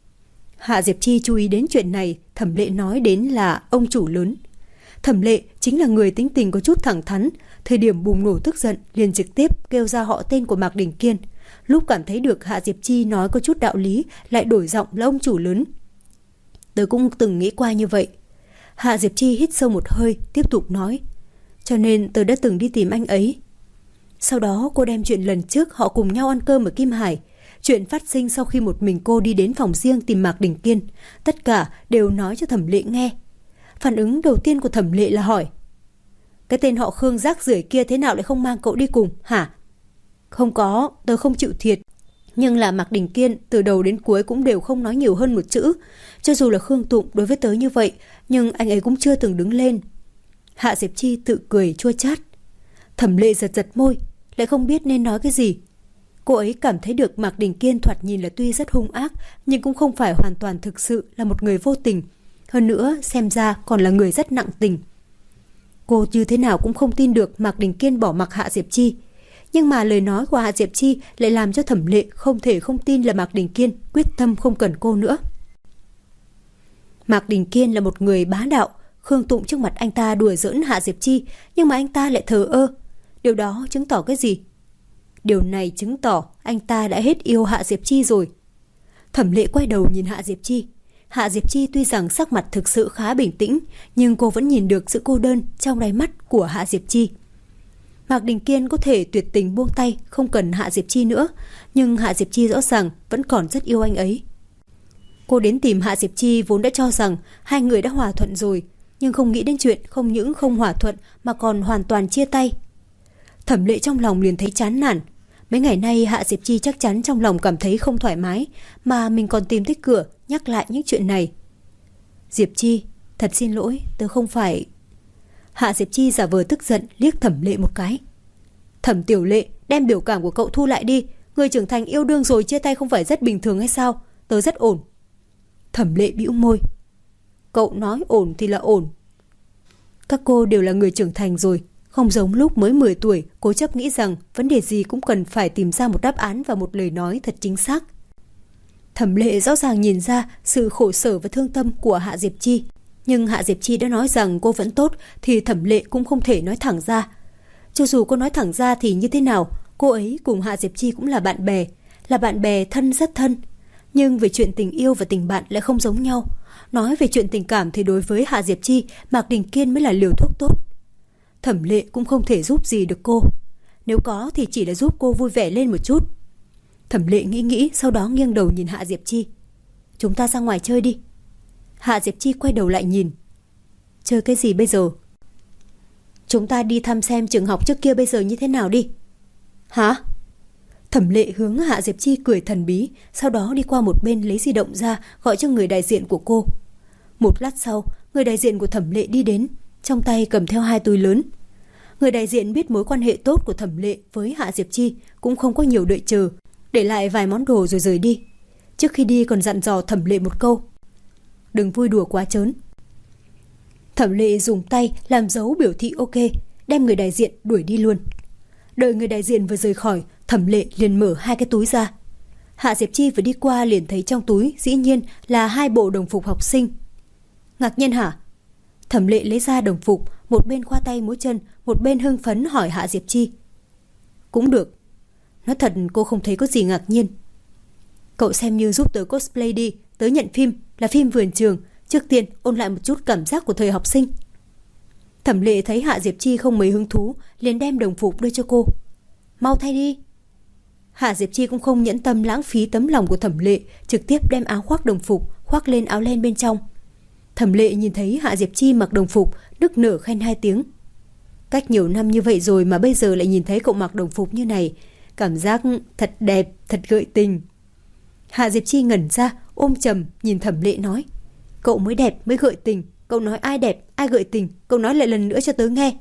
Hạ Diệp Chi chú ý đến chuyện này, Thẩm Lệ nói đến là ông chủ lớn. Thẩm Lệ chính là người tính tình có chút thẳng thắn, thời điểm bùng nổ tức giận liền trực tiếp kêu ra họ tên của Mạc Đình Kiên. Lúc cảm thấy được Hạ Diệp Chi nói có chút đạo lý, lại đổi giọng là ông chủ lớn. "Tớ cũng từng nghĩ qua như vậy." Hạ Diệp Chi hít sâu một hơi, tiếp tục nói: "Cho nên tớ đã từng đi tìm anh ấy." Sau đó cô đem chuyện lần trước họ cùng nhau ăn cơm ở Kim Hải, chuyện phát sinh sau khi một mình cô đi đến phòng riêng tìm Mạc Đình Kiên, tất cả đều nói cho Thẩm Lệ nghe. Phản ứng đầu tiên của Thẩm Lệ là hỏi: "Cái tên họ Khương rác rưởi kia thế nào lại không mang cậu đi cùng hả?" "Không có, tớ không chịu thiệt. Nhưng là Mạc Đình Kiên từ đầu đến cuối cũng đều không nói nhiều hơn một chữ. Cho dù là Khương Tụng đối với tớ như vậy, nhưng anh ấy cũng chưa từng đứng lên." Hạ Diệp Chi tự cười chua chát. Thẩm Lệ giật giật môi, lại không biết nên nói cái gì. Cô ấy cảm thấy được Mạc Đình Kiên thoạt nhìn là tuy rất hung ác, nhưng cũng không phải hoàn toàn thực sự là một người vô tình. Hơn nữa xem ra còn là người rất nặng tình. Cô như thế nào cũng không tin được Mạc Đình Kiên bỏ mặc Hạ Diệp Chi. Nhưng mà lời nói của Hạ Diệp Chi lại làm cho Thẩm Lệ không thể không tin là Mạc Đình Kiên quyết tâm không cần cô nữa. Mạc Đình Kiên là một người bá đạo. Khương Tụng trước mặt anh ta đùa giỡn Hạ Diệp Chi, nhưng mà anh ta lại thờ ơ. Điều đó chứng tỏ cái gì? Điều này chứng tỏ anh ta đã hết yêu Hạ Diệp Chi rồi. Thẩm Lệ quay đầu nhìn Hạ Diệp Chi. Hạ Diệp Chi tuy rằng sắc mặt thực sự khá bình tĩnh, nhưng cô vẫn nhìn được sự cô đơn trong đáy mắt của Hạ Diệp Chi. Mạc Đình Kiên có thể tuyệt tình buông tay, không cần Hạ Diệp Chi nữa, nhưng Hạ Diệp Chi rõ ràng vẫn còn rất yêu anh ấy. Cô đến tìm Hạ Diệp Chi vốn đã cho rằng hai người đã hòa thuận rồi, nhưng không nghĩ đến chuyện không những không hòa thuận mà còn hoàn toàn chia tay. Thẩm Lệ trong lòng liền thấy chán nản. Mấy ngày nay Hạ Diệp Chi chắc chắn trong lòng cảm thấy không thoải mái, mà mình còn tìm tới cửa nhắc lại những chuyện này. "Diệp Chi, thật xin lỗi, tớ không phải..." Hạ Diệp Chi giả vờ tức giận liếc Thẩm Lệ một cái. "Thẩm Tiểu Lệ, đem biểu cảm của cậu thu lại đi. Người trưởng thành yêu đương rồi chia tay không phải rất bình thường hay sao? Tớ rất ổn." Thẩm Lệ bĩu môi. "Cậu nói ổn thì là ổn. Các cô đều là người trưởng thành rồi, không giống lúc mới 10 tuổi cố chấp nghĩ rằng vấn đề gì cũng cần phải tìm ra một đáp án và một lời nói thật chính xác." Thẩm Lệ rõ ràng nhìn ra sự khổ sở và thương tâm của Hạ Diệp Chi, nhưng Hạ Diệp Chi đã nói rằng cô vẫn tốt thì Thẩm Lệ cũng không thể nói thẳng ra. Cho dù cô nói thẳng ra thì như thế nào, cô ấy cùng Hạ Diệp Chi cũng là bạn bè thân rất thân. Nhưng về chuyện tình yêu và tình bạn lại không giống nhau. Nói về chuyện tình cảm thì đối với Hạ Diệp Chi, Mạc Đình Kiên mới là liều thuốc tốt. Thẩm Lệ cũng không thể giúp gì được cô. Nếu có thì chỉ là giúp cô vui vẻ lên một chút. Thẩm Lệ nghĩ, sau đó nghiêng đầu nhìn Hạ Diệp Chi. "Chúng ta ra ngoài chơi đi." Hạ Diệp Chi quay đầu lại nhìn. "Chơi cái gì bây giờ?" "Chúng ta đi thăm xem trường học trước kia bây giờ như thế nào đi." "Hả?" Thẩm Lệ hướng Hạ Diệp Chi cười thần bí, sau đó đi qua một bên lấy di động ra gọi cho người đại diện của cô. Một lát sau, người đại diện của Thẩm Lệ đi đến. trong tay cầm theo 2 túi lớn. Người đại diện biết mối quan hệ tốt của Thẩm Lệ với Hạ Diệp Chi, cũng không có nhiều đợi chờ, để lại vài món đồ rồi rời đi. Trước khi đi còn dặn dò Thẩm Lệ một câu: đừng vui đùa quá trớn. Thẩm Lệ dùng tay làm dấu biểu thị ok, đem người đại diện đuổi đi luôn. Đợi người đại diện vừa rời khỏi, Thẩm Lệ liền mở 2 cái túi ra. Hạ Diệp Chi vừa đi qua liền thấy trong túi dĩ nhiên là 2 bộ đồng phục học sinh. Ngạc nhiên hả? Thẩm Lệ lấy ra đồng phục, một bên khoa tay múa chân, một bên hưng phấn hỏi Hạ Diệp Chi. Cũng được. Nói thật cô không thấy có gì ngạc nhiên. Cậu xem như giúp tớ cosplay đi, tớ nhận phim là phim vườn trường, trước tiên ôn lại một chút cảm giác của thời học sinh. Thẩm Lệ thấy Hạ Diệp Chi không mấy hứng thú, liền đem đồng phục đưa cho cô. Mau thay đi. Hạ Diệp Chi cũng không nhẫn tâm lãng phí tấm lòng của Thẩm Lệ, trực tiếp đem áo khoác đồng phục khoác lên áo len bên trong. Thẩm Lệ nhìn thấy Hạ Diệp Chi mặc đồng phục, nức nở khen 2 tiếng. Cách nhiều năm như vậy rồi mà bây giờ lại nhìn thấy cậu mặc đồng phục như này, cảm giác thật đẹp, thật gợi tình. Hạ Diệp Chi ngẩn ra, ôm chầm nhìn Thẩm Lệ nói: cậu mới đẹp mới gợi tình, cậu nói ai đẹp, ai gợi tình, cậu nói lại lần nữa cho tớ nghe.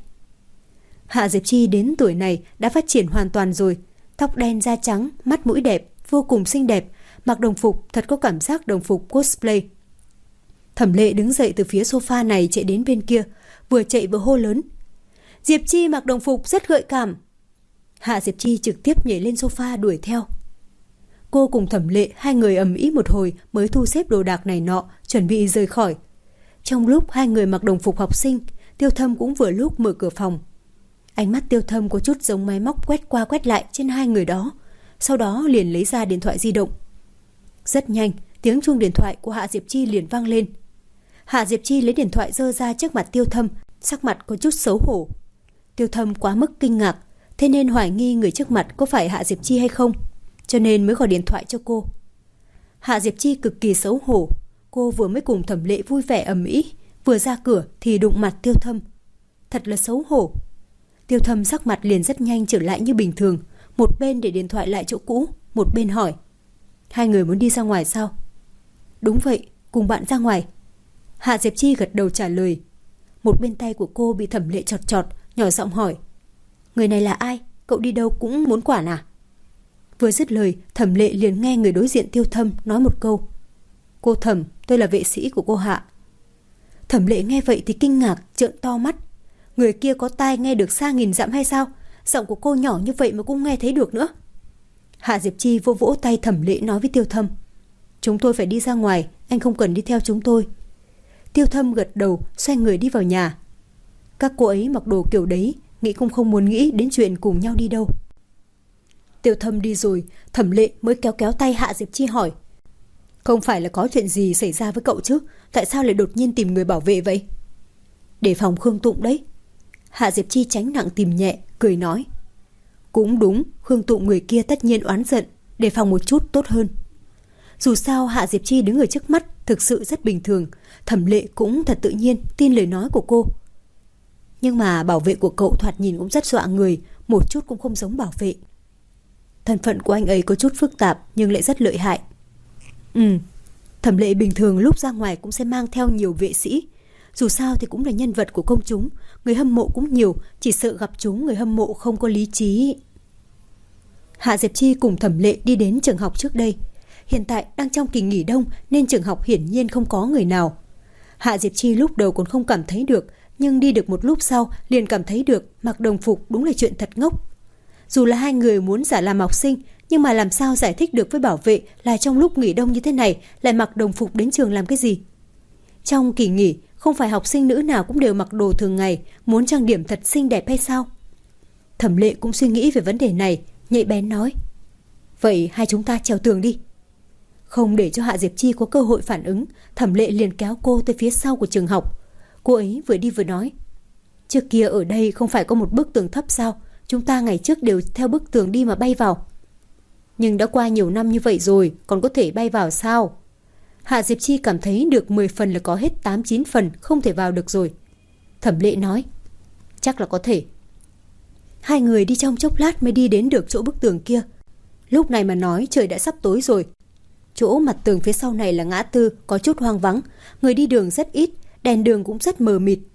Hạ Diệp Chi đến tuổi này đã phát triển hoàn toàn rồi, tóc đen da trắng, mắt mũi đẹp, vô cùng xinh đẹp, mặc đồng phục thật có cảm giác đồng phục cosplay. Thẩm Lệ đứng dậy từ phía sofa này chạy đến bên kia, vừa chạy vừa hô lớn: Diệp Chi mặc đồng phục rất gợi cảm. Hạ Diệp Chi trực tiếp nhảy lên sofa đuổi theo. Cô cùng Thẩm Lệ 2 người ầm ĩ một hồi mới thu xếp đồ đạc này nọ, chuẩn bị rời khỏi. Trong lúc 2 người mặc đồng phục học sinh, Tiêu Thâm cũng vừa lúc mở cửa phòng. Ánh mắt Tiêu Thâm có chút giống máy móc quét qua quét lại trên 2 người đó, sau đó liền lấy ra điện thoại di động. Rất nhanh, tiếng chuông điện thoại của Hạ Diệp Chi liền vang lên. Hạ Diệp Chi lấy điện thoại giơ ra trước mặt Tiêu Thâm, sắc mặt có chút xấu hổ. Tiêu Thâm quá mức kinh ngạc, thế nên hoài nghi người trước mặt có phải Hạ Diệp Chi hay không, cho nên mới gọi điện thoại cho cô. Hạ Diệp Chi cực kỳ xấu hổ, cô vừa mới cùng Thẩm Lệ vui vẻ ầm ĩ, vừa ra cửa thì đụng mặt Tiêu Thâm. Thật là xấu hổ. Tiêu Thâm sắc mặt liền rất nhanh trở lại như bình thường, một bên để điện thoại lại chỗ cũ, một bên hỏi: 2 người muốn đi ra ngoài sao? Đúng vậy, cùng bạn ra ngoài. Hạ Diệp Chi gật đầu trả lời. Một bên tay của cô bị Thẩm Lệ chọt chọt, nhỏ giọng hỏi: người này là ai? Cậu đi đâu cũng muốn quản à? Vừa dứt lời, Thẩm Lệ liền nghe người đối diện Tiêu Thâm nói một câu: cô Thẩm, tôi là vệ sĩ của cô Hạ. Thẩm Lệ nghe vậy thì kinh ngạc, trợn to mắt. Người kia có tai nghe được xa nghìn dặm hay sao? Giọng của cô nhỏ như vậy mà cũng nghe thấy được nữa. Hạ Diệp Chi vỗ vỗ tay Thẩm Lệ nói với Tiêu Thâm: chúng tôi phải đi ra ngoài, anh không cần đi theo chúng tôi. Tiêu Thâm gật đầu, xoay người đi vào nhà. Các cô ấy mặc đồ kiểu đấy, nghĩ cũng không muốn nghĩ đến chuyện cùng nhau đi đâu. Tiêu Thâm đi rồi, Thẩm Lệ mới kéo kéo tay Hạ Diệp Chi hỏi: không phải là có chuyện gì xảy ra với cậu chứ? Tại sao lại đột nhiên tìm người bảo vệ vậy? Để phòng Khương Tụng đấy. Hạ Diệp Chi tránh nặng tìm nhẹ, cười nói: cũng đúng, Khương Tụng người kia tất nhiên oán giận, để phòng một chút tốt hơn. Dù sao Hạ Diệp Chi đứng ở trước mắt thực sự rất bình thường, Thẩm Lệ cũng thật tự nhiên tin lời nói của cô. Nhưng mà bảo vệ của cậu thoạt nhìn cũng rất dọa người, một chút cũng không giống bảo vệ. Thân phận của anh ấy có chút phức tạp nhưng lại rất lợi hại. Thẩm Lệ bình thường lúc ra ngoài cũng sẽ mang theo nhiều vệ sĩ. Dù sao thì cũng là nhân vật của công chúng, người hâm mộ cũng nhiều, chỉ sợ gặp chúng người hâm mộ không có lý trí. Hạ Diệp Chi cùng Thẩm Lệ đi đến trường học trước đây. Hiện tại đang trong kỳ nghỉ đông nên trường học hiển nhiên không có người nào. Hạ Diệp Chi lúc đầu còn không cảm thấy được, nhưng đi được một lúc sau liền cảm thấy được mặc đồng phục đúng là chuyện thật ngốc. Dù là 2 người muốn giả làm học sinh, nhưng mà làm sao giải thích được với bảo vệ là trong lúc nghỉ đông như thế này lại mặc đồng phục đến trường làm cái gì? Trong kỳ nghỉ, không phải học sinh nữ nào cũng đều mặc đồ thường ngày, muốn trang điểm thật xinh đẹp hay sao? Thẩm Lệ cũng suy nghĩ về vấn đề này, nhạy bén nói: vậy hai chúng ta trèo tường đi. Không để cho Hạ Diệp Chi có cơ hội phản ứng, Thẩm Lệ liền kéo cô tới phía sau của trường học. Cô ấy vừa đi vừa nói: trước kia ở đây không phải có một bức tường thấp sao? Chúng ta ngày trước đều theo bức tường đi mà bay vào. Nhưng đã qua nhiều năm như vậy rồi, còn có thể bay vào sao? Hạ Diệp Chi cảm thấy được 10 phần là có hết 8-9 phần không thể vào được rồi. Thẩm Lệ nói: chắc là có thể. 2 người đi trong chốc lát mới đi đến được chỗ bức tường kia. Lúc này mà nói trời đã sắp tối rồi. Chỗ mặt tường phía sau này là ngã tư, có chút hoang vắng, người đi đường rất ít, đèn đường cũng rất mờ mịt.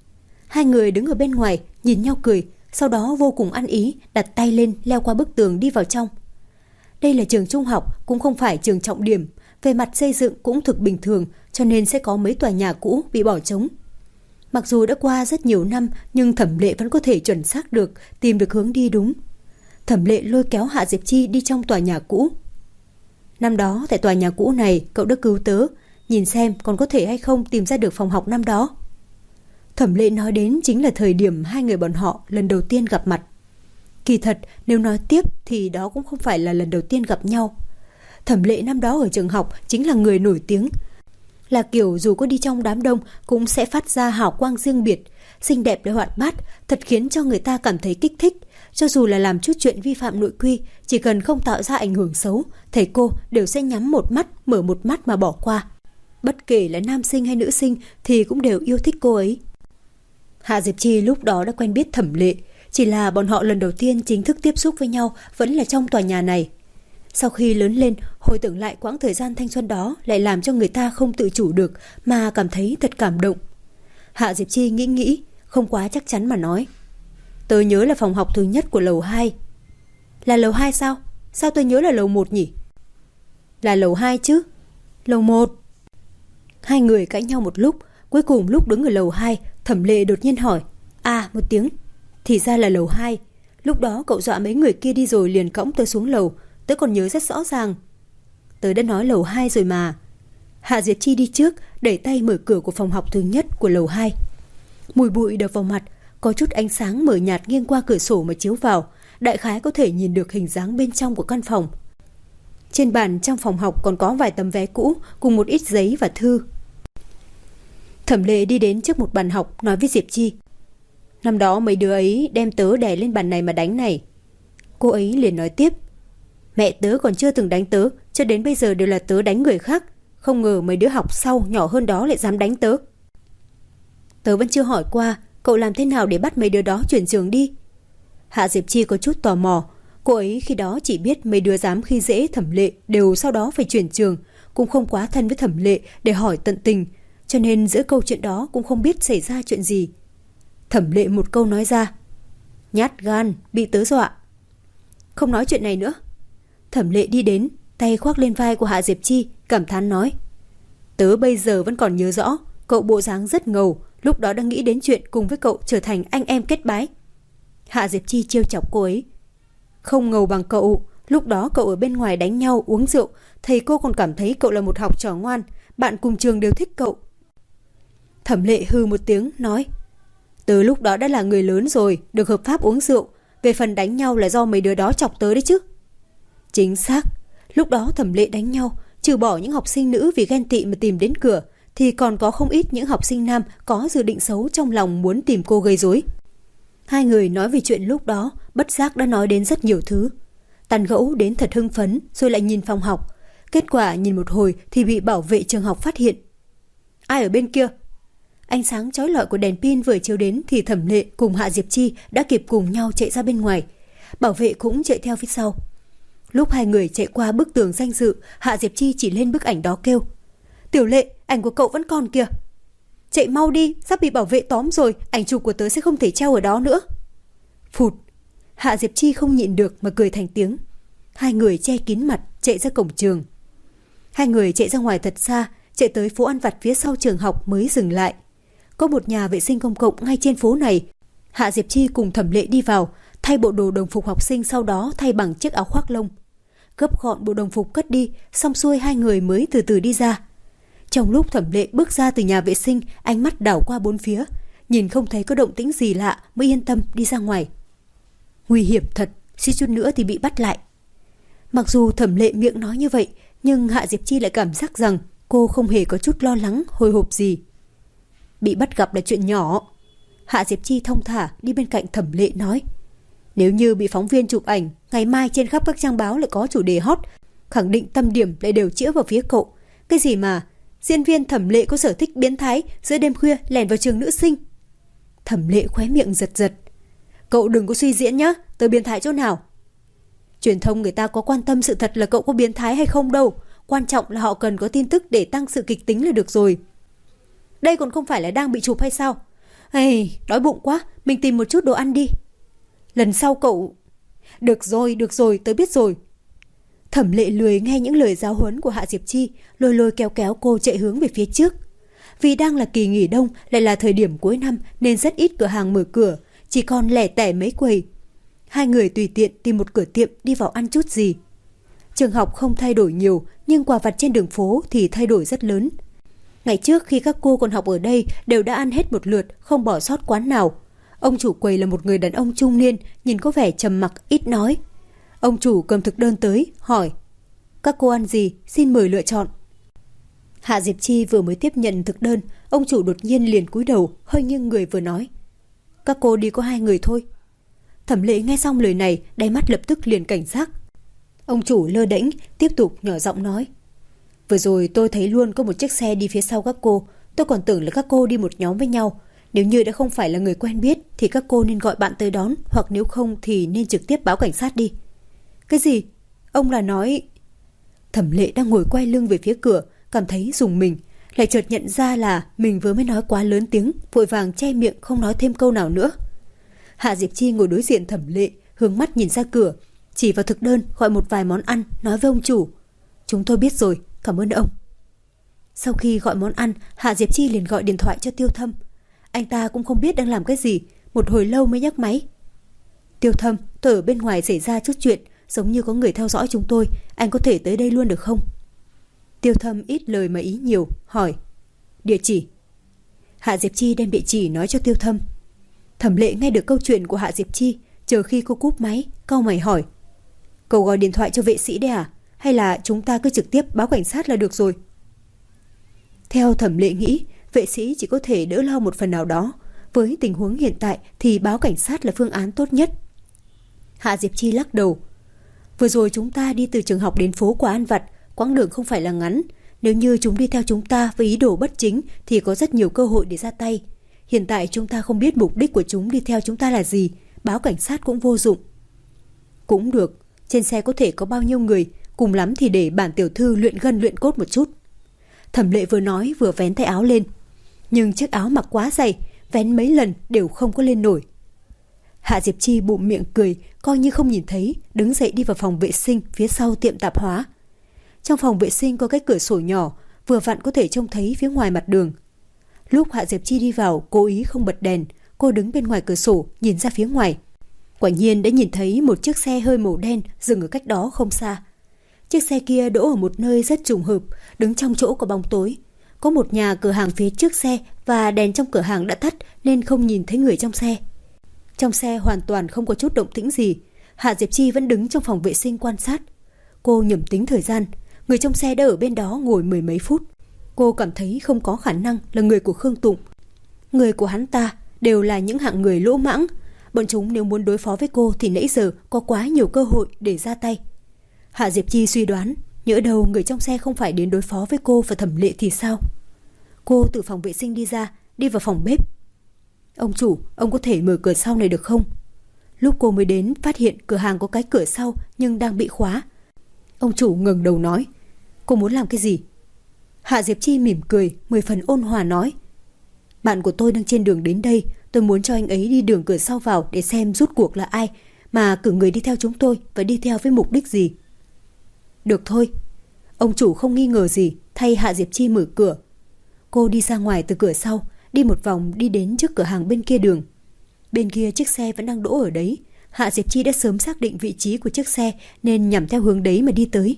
Hai người đứng ở bên ngoài, nhìn nhau cười, sau đó vô cùng ăn ý, đặt tay lên leo qua bức tường đi vào trong. Đây là trường trung học, cũng không phải trường trọng điểm, về mặt xây dựng cũng thực bình thường, cho nên sẽ có mấy tòa nhà cũ bị bỏ trống. Mặc dù đã qua rất nhiều năm, nhưng Thẩm Lệ vẫn có thể chuẩn xác được, tìm được hướng đi đúng. Thẩm Lệ lôi kéo Hạ Diệp Chi đi trong tòa nhà cũ. Năm đó tại tòa nhà cũ này cậu đã cứu tớ, nhìn xem còn có thể hay không tìm ra được phòng học năm đó. Thẩm Lệ nói đến chính là thời điểm hai người bọn họ lần đầu tiên gặp mặt. Kỳ thật nếu nói tiếp thì đó cũng không phải là lần đầu tiên gặp nhau. Thẩm Lệ năm đó ở trường học chính là người nổi tiếng, là kiểu dù có đi trong đám đông cũng sẽ phát ra hào quang riêng biệt, xinh đẹp lại hoạt bát, thật khiến cho người ta cảm thấy kích thích. Cho dù là làm chút chuyện vi phạm nội quy, chỉ cần không tạo ra ảnh hưởng xấu, thầy cô đều sẽ nhắm một mắt, mở một mắt mà bỏ qua. Bất kể là nam sinh hay nữ sinh thì cũng đều yêu thích cô ấy. Hạ Diệp Chi lúc đó đã quen biết Thẩm Lệ, chỉ là bọn họ lần đầu tiên chính thức tiếp xúc với nhau vẫn là trong tòa nhà này. Sau khi lớn lên, hồi tưởng lại quãng thời gian thanh xuân đó lại làm cho người ta không tự chủ được mà cảm thấy thật cảm động. Hạ Diệp Chi nghĩ, không quá chắc chắn mà nói. Tớ nhớ là phòng học thứ nhất của lầu 2. Là lầu 2 sao? Sao tôi nhớ là lầu 1 nhỉ? Là lầu 2 chứ. Lầu 1. Hai người cãi nhau một lúc, cuối cùng lúc đứng ở lầu 2, Thẩm Lệ đột nhiên hỏi. À, một tiếng. Thì ra là lầu 2. Lúc đó cậu dọa mấy người kia đi rồi liền cõng tớ xuống lầu. Tớ còn nhớ rất rõ ràng. Tớ đã nói lầu 2 rồi mà. Hạ Diệp Chi đi trước, đẩy tay mở cửa của phòng học thứ nhất của lầu 2. Mùi bụi đập vào mặt, có chút ánh sáng mờ nhạt nghiêng qua cửa sổ mà chiếu vào, đại khái có thể nhìn được hình dáng bên trong của căn phòng. Trên bàn trong phòng học còn có vài tấm vé cũ cùng một ít giấy và thư. Thẩm Lệ đi đến trước một bàn học, nói với Diệp Chi. Năm đó mấy đứa ấy đem tớ đè lên bàn này mà đánh này. Cô ấy liền nói tiếp. Mẹ tớ còn chưa từng đánh tớ, cho đến bây giờ đều là tớ đánh người khác. Không ngờ mấy đứa học sau nhỏ hơn đó lại dám đánh tớ. Tớ vẫn chưa hỏi qua, cậu làm thế nào để bắt mấy đứa đó chuyển trường đi? Hạ Diệp Chi có chút tò mò. Cô ấy khi đó chỉ biết mấy đứa dám khi dễ Thẩm Lệ đều sau đó phải chuyển trường, cũng không quá thân với Thẩm Lệ để hỏi tận tình, cho nên giữa câu chuyện đó cũng không biết xảy ra chuyện gì. Thẩm Lệ một câu nói ra. Nhát gan, bị tớ dọa. Không nói chuyện này nữa. Thẩm Lệ đi đến, tay khoác lên vai của Hạ Diệp Chi, cảm thán nói. Tớ bây giờ vẫn còn nhớ rõ, cậu bộ dáng rất ngầu, lúc đó đang nghĩ đến chuyện cùng với cậu trở thành anh em kết bái. Hạ Diệp Chi trêu chọc cô ấy. Không ngầu bằng cậu, lúc đó cậu ở bên ngoài đánh nhau, uống rượu, thầy cô còn cảm thấy cậu là một học trò ngoan, bạn cùng trường đều thích cậu. Thẩm Lệ hừ một tiếng, nói. Tớ lúc đó đã là người lớn rồi, được hợp pháp uống rượu, về phần đánh nhau là do mấy đứa đó chọc tớ đấy chứ. Chính xác, lúc đó Thẩm Lệ đánh nhau, trừ bỏ những học sinh nữ vì ghen tị mà tìm đến cửa, thì còn có không ít những học sinh nam có dự định xấu trong lòng muốn tìm cô gây rối. Hai người nói về chuyện lúc đó, bất giác đã nói đến rất nhiều thứ. Tàn gẫu đến thật hưng phấn, rồi lại nhìn phòng học. Kết quả nhìn một hồi thì bị bảo vệ trường học phát hiện. Ai ở bên kia? Ánh sáng chói lọi của đèn pin vừa chiếu đến thì Thẩm Lệ cùng Hạ Diệp Chi đã kịp cùng nhau chạy ra bên ngoài. Bảo vệ cũng chạy theo phía sau. Lúc hai người chạy qua bức tường danh dự, Hạ Diệp Chi chỉ lên bức ảnh đó kêu. Tiểu Lệ, ảnh của cậu vẫn còn kìa. Chạy mau đi, sắp bị bảo vệ tóm rồi, ảnh chụp của tớ sẽ không thể treo ở đó nữa. Phụt, Hạ Diệp Chi không nhịn được mà cười thành tiếng. Hai người che kín mặt chạy ra cổng trường. Hai người chạy ra ngoài thật xa, chạy tới phố ăn vặt phía sau trường học mới dừng lại. Có một nhà vệ sinh công cộng ngay trên phố này. Hạ Diệp Chi cùng Thẩm Lệ đi vào, thay bộ đồ đồng phục học sinh, sau đó thay bằng chiếc áo khoác lông. Gấp gọn bộ đồng phục cất đi, xong xuôi hai người mới từ từ đi ra. Trong lúc Thẩm Lệ bước ra từ nhà vệ sinh, ánh mắt đảo qua bốn phía, nhìn không thấy có động tĩnh gì lạ mới yên tâm đi ra ngoài. Nguy hiểm thật, suýt chút nữa thì bị bắt lại. Mặc dù Thẩm Lệ miệng nói như vậy, nhưng Hạ Diệp Chi lại cảm giác rằng cô không hề có chút lo lắng, hồi hộp gì. Bị bắt gặp là chuyện nhỏ. Hạ Diệp Chi thong thả đi bên cạnh Thẩm Lệ nói. Nếu như bị phóng viên chụp ảnh, ngày mai trên khắp các trang báo lại có chủ đề hot, khẳng định tâm điểm lại đều chĩa vào phía cậu. Cái gì mà diễn viên Thẩm Lệ có sở thích biến thái, giữa đêm khuya lẻn vào trường nữ sinh. Thẩm Lệ khóe miệng giật giật. Cậu đừng có suy diễn nhá, tớ biến thái chỗ nào? Truyền thông người ta có quan tâm sự thật là cậu có biến thái hay không đâu, quan trọng là họ cần có tin tức để tăng sự kịch tính là được rồi. Đây còn không phải là đang bị chụp hay sao? Ây, đói bụng quá, mình tìm một chút đồ ăn đi. Lần sau cậu... Được rồi, tớ biết rồi. Thẩm Lệ lười nghe những lời giáo huấn của Hạ Diệp Chi, lôi lôi kéo kéo cô chạy hướng về phía trước. Vì đang là kỳ nghỉ đông, lại là thời điểm cuối năm nên rất ít cửa hàng mở cửa, chỉ còn lẻ tẻ mấy quầy. Hai người tùy tiện tìm một cửa tiệm đi vào ăn chút gì. Trường học không thay đổi nhiều, nhưng quà vặt trên đường phố thì thay đổi rất lớn. Ngày trước khi các cô còn học ở đây đều đã ăn hết một lượt, không bỏ sót quán nào. Ông chủ quầy là một người đàn ông trung niên, nhìn có vẻ trầm mặc ít nói. Ông chủ cầm thực đơn tới, hỏi: các cô ăn gì, xin mời lựa chọn. Hạ Diệp Chi vừa mới tiếp nhận thực đơn, ông chủ đột nhiên liền cúi đầu, hơi nghiêng người vừa nói: các cô đi có 2 người thôi. Thẩm Lệ nghe xong lời này, đáy mắt lập tức liền cảnh giác. Ông chủ lơ đễnh, tiếp tục nhỏ giọng nói: vừa rồi tôi thấy luôn có một chiếc xe đi phía sau các cô, tôi còn tưởng là các cô đi một nhóm với nhau. Nếu như đã không phải là người quen biết thì các cô nên gọi bạn tới đón, hoặc nếu không thì nên trực tiếp báo cảnh sát đi. Cái gì? Ông là nói... Thẩm Lệ đang ngồi quay lưng về phía cửa, cảm thấy rùng mình, lại chợt nhận ra là mình vừa mới nói quá lớn tiếng, vội vàng che miệng không nói thêm câu nào nữa. Hạ Diệp Chi ngồi đối diện Thẩm Lệ, hướng mắt nhìn ra cửa, chỉ vào thực đơn gọi một vài món ăn, nói với ông chủ: chúng tôi biết rồi, cảm ơn ông. Sau khi gọi món ăn, Hạ Diệp Chi liền gọi điện thoại cho Tiêu Thâm. Anh ta cũng không biết đang làm cái gì, một hồi lâu mới nhấc máy. Tiêu Thâm, tôi ở bên ngoài xảy ra chút chuyện, giống như có người theo dõi chúng tôi, anh có thể tới đây luôn được không? Tiêu Thâm ít lời mà ý nhiều, hỏi: địa chỉ? Hạ Diệp Chi đem địa chỉ nói cho Tiêu Thâm. Thẩm Lệ nghe được câu chuyện của Hạ Diệp Chi, chờ khi cô cúp máy, cau mày hỏi: cậu gọi điện thoại cho vệ sĩ đấy à? Hay là chúng ta cứ trực tiếp báo cảnh sát là được rồi? Theo Thẩm Lệ nghĩ, vệ sĩ chỉ có thể đỡ lo một phần nào đó. Với tình huống hiện tại thì báo cảnh sát là phương án tốt nhất. Hạ Diệp Chi lắc đầu: vừa rồi chúng ta đi từ trường học đến phố quả ăn vặt, quãng đường không phải là ngắn. Nếu như chúng đi theo chúng ta với ý đồ bất chính thì có rất nhiều cơ hội để ra tay. Hiện tại chúng ta không biết mục đích của chúng đi theo chúng ta là gì, báo cảnh sát cũng vô dụng. Cũng được, trên xe có thể có bao nhiêu người, cùng lắm thì để bản tiểu thư luyện gân luyện cốt một chút. Thẩm Lệ vừa nói vừa vén tay áo lên, nhưng chiếc áo mặc quá dày, vén mấy lần đều không có lên nổi. Hạ Diệp Chi bụm miệng cười, coi như không nhìn thấy, đứng dậy đi vào phòng vệ sinh phía sau tiệm tạp hóa. Trong phòng vệ sinh có cái cửa sổ nhỏ, vừa vặn có thể trông thấy phía ngoài mặt đường. Lúc Hạ Diệp Chi đi vào, cố ý không bật đèn, cô đứng bên ngoài cửa sổ nhìn ra phía ngoài. Quả nhiên đã nhìn thấy một chiếc xe hơi màu đen dừng ở cách đó không xa. Chiếc xe kia đỗ ở một nơi rất trùng hợp, đứng trong chỗ có bóng tối. Có một nhà cửa hàng phía trước xe và đèn trong cửa hàng đã tắt nên không nhìn thấy người trong xe. Trong xe hoàn toàn không có chút động tĩnh gì. Hạ Diệp Chi vẫn đứng trong phòng vệ sinh quan sát. Cô nhẩm tính thời gian, người trong xe đã ở bên đó ngồi 10 mấy phút. Cô cảm thấy không có khả năng là người của Khương Tụng. Người của hắn ta đều là những hạng người lỗ mãng. Bọn chúng nếu muốn đối phó với cô thì nãy giờ có quá nhiều cơ hội để ra tay. Hạ Diệp Chi suy đoán, nhỡ đâu người trong xe không phải đến đối phó với cô và Thẩm Lệ thì sao? Cô từ phòng vệ sinh đi ra, đi vào phòng bếp. Ông chủ, ông có thể mở cửa sau này được không? Lúc cô mới đến phát hiện cửa hàng có cái cửa sau nhưng đang bị khóa. Ông chủ ngẩng đầu nói: cô muốn làm cái gì? Hạ Diệp Chi mỉm cười, 10 phần ôn hòa nói: bạn của tôi đang trên đường đến đây, tôi muốn cho anh ấy đi đường cửa sau vào để xem rút cuộc là ai mà cử người đi theo chúng tôi và đi theo với mục đích gì. Được thôi. Ông chủ không nghi ngờ gì, thay Hạ Diệp Chi mở cửa. Cô đi ra ngoài từ cửa sau, đi một vòng đi đến trước cửa hàng bên kia đường. Bên kia chiếc xe vẫn đang đỗ ở đấy. Hạ Diệp Chi đã sớm xác định vị trí của chiếc xe nên nhằm theo hướng đấy mà đi tới.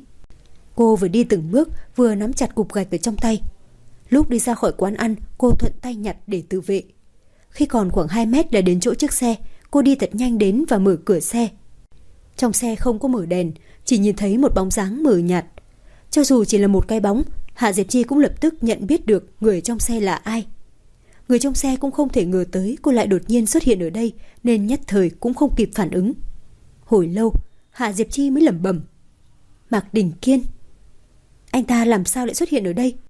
Cô vừa đi từng bước vừa nắm chặt cục gạch ở trong tay. Lúc đi ra khỏi quán ăn, cô thuận tay nhặt để tự vệ. Khi còn khoảng 2 mét là đến chỗ chiếc xe, cô đi thật nhanh đến và mở cửa xe. Trong xe không có mở đèn, chỉ nhìn thấy một bóng dáng mờ nhạt. Cho dù chỉ là một cái bóng, Hạ Diệp Chi cũng lập tức nhận biết được người trong xe là ai. Người trong xe cũng không thể ngờ tới cô lại đột nhiên xuất hiện ở đây, nên nhất thời cũng không kịp phản ứng. Hồi lâu, Hạ Diệp Chi mới lẩm bẩm: Mạc Đình Kiên. Anh ta làm sao lại xuất hiện ở đây?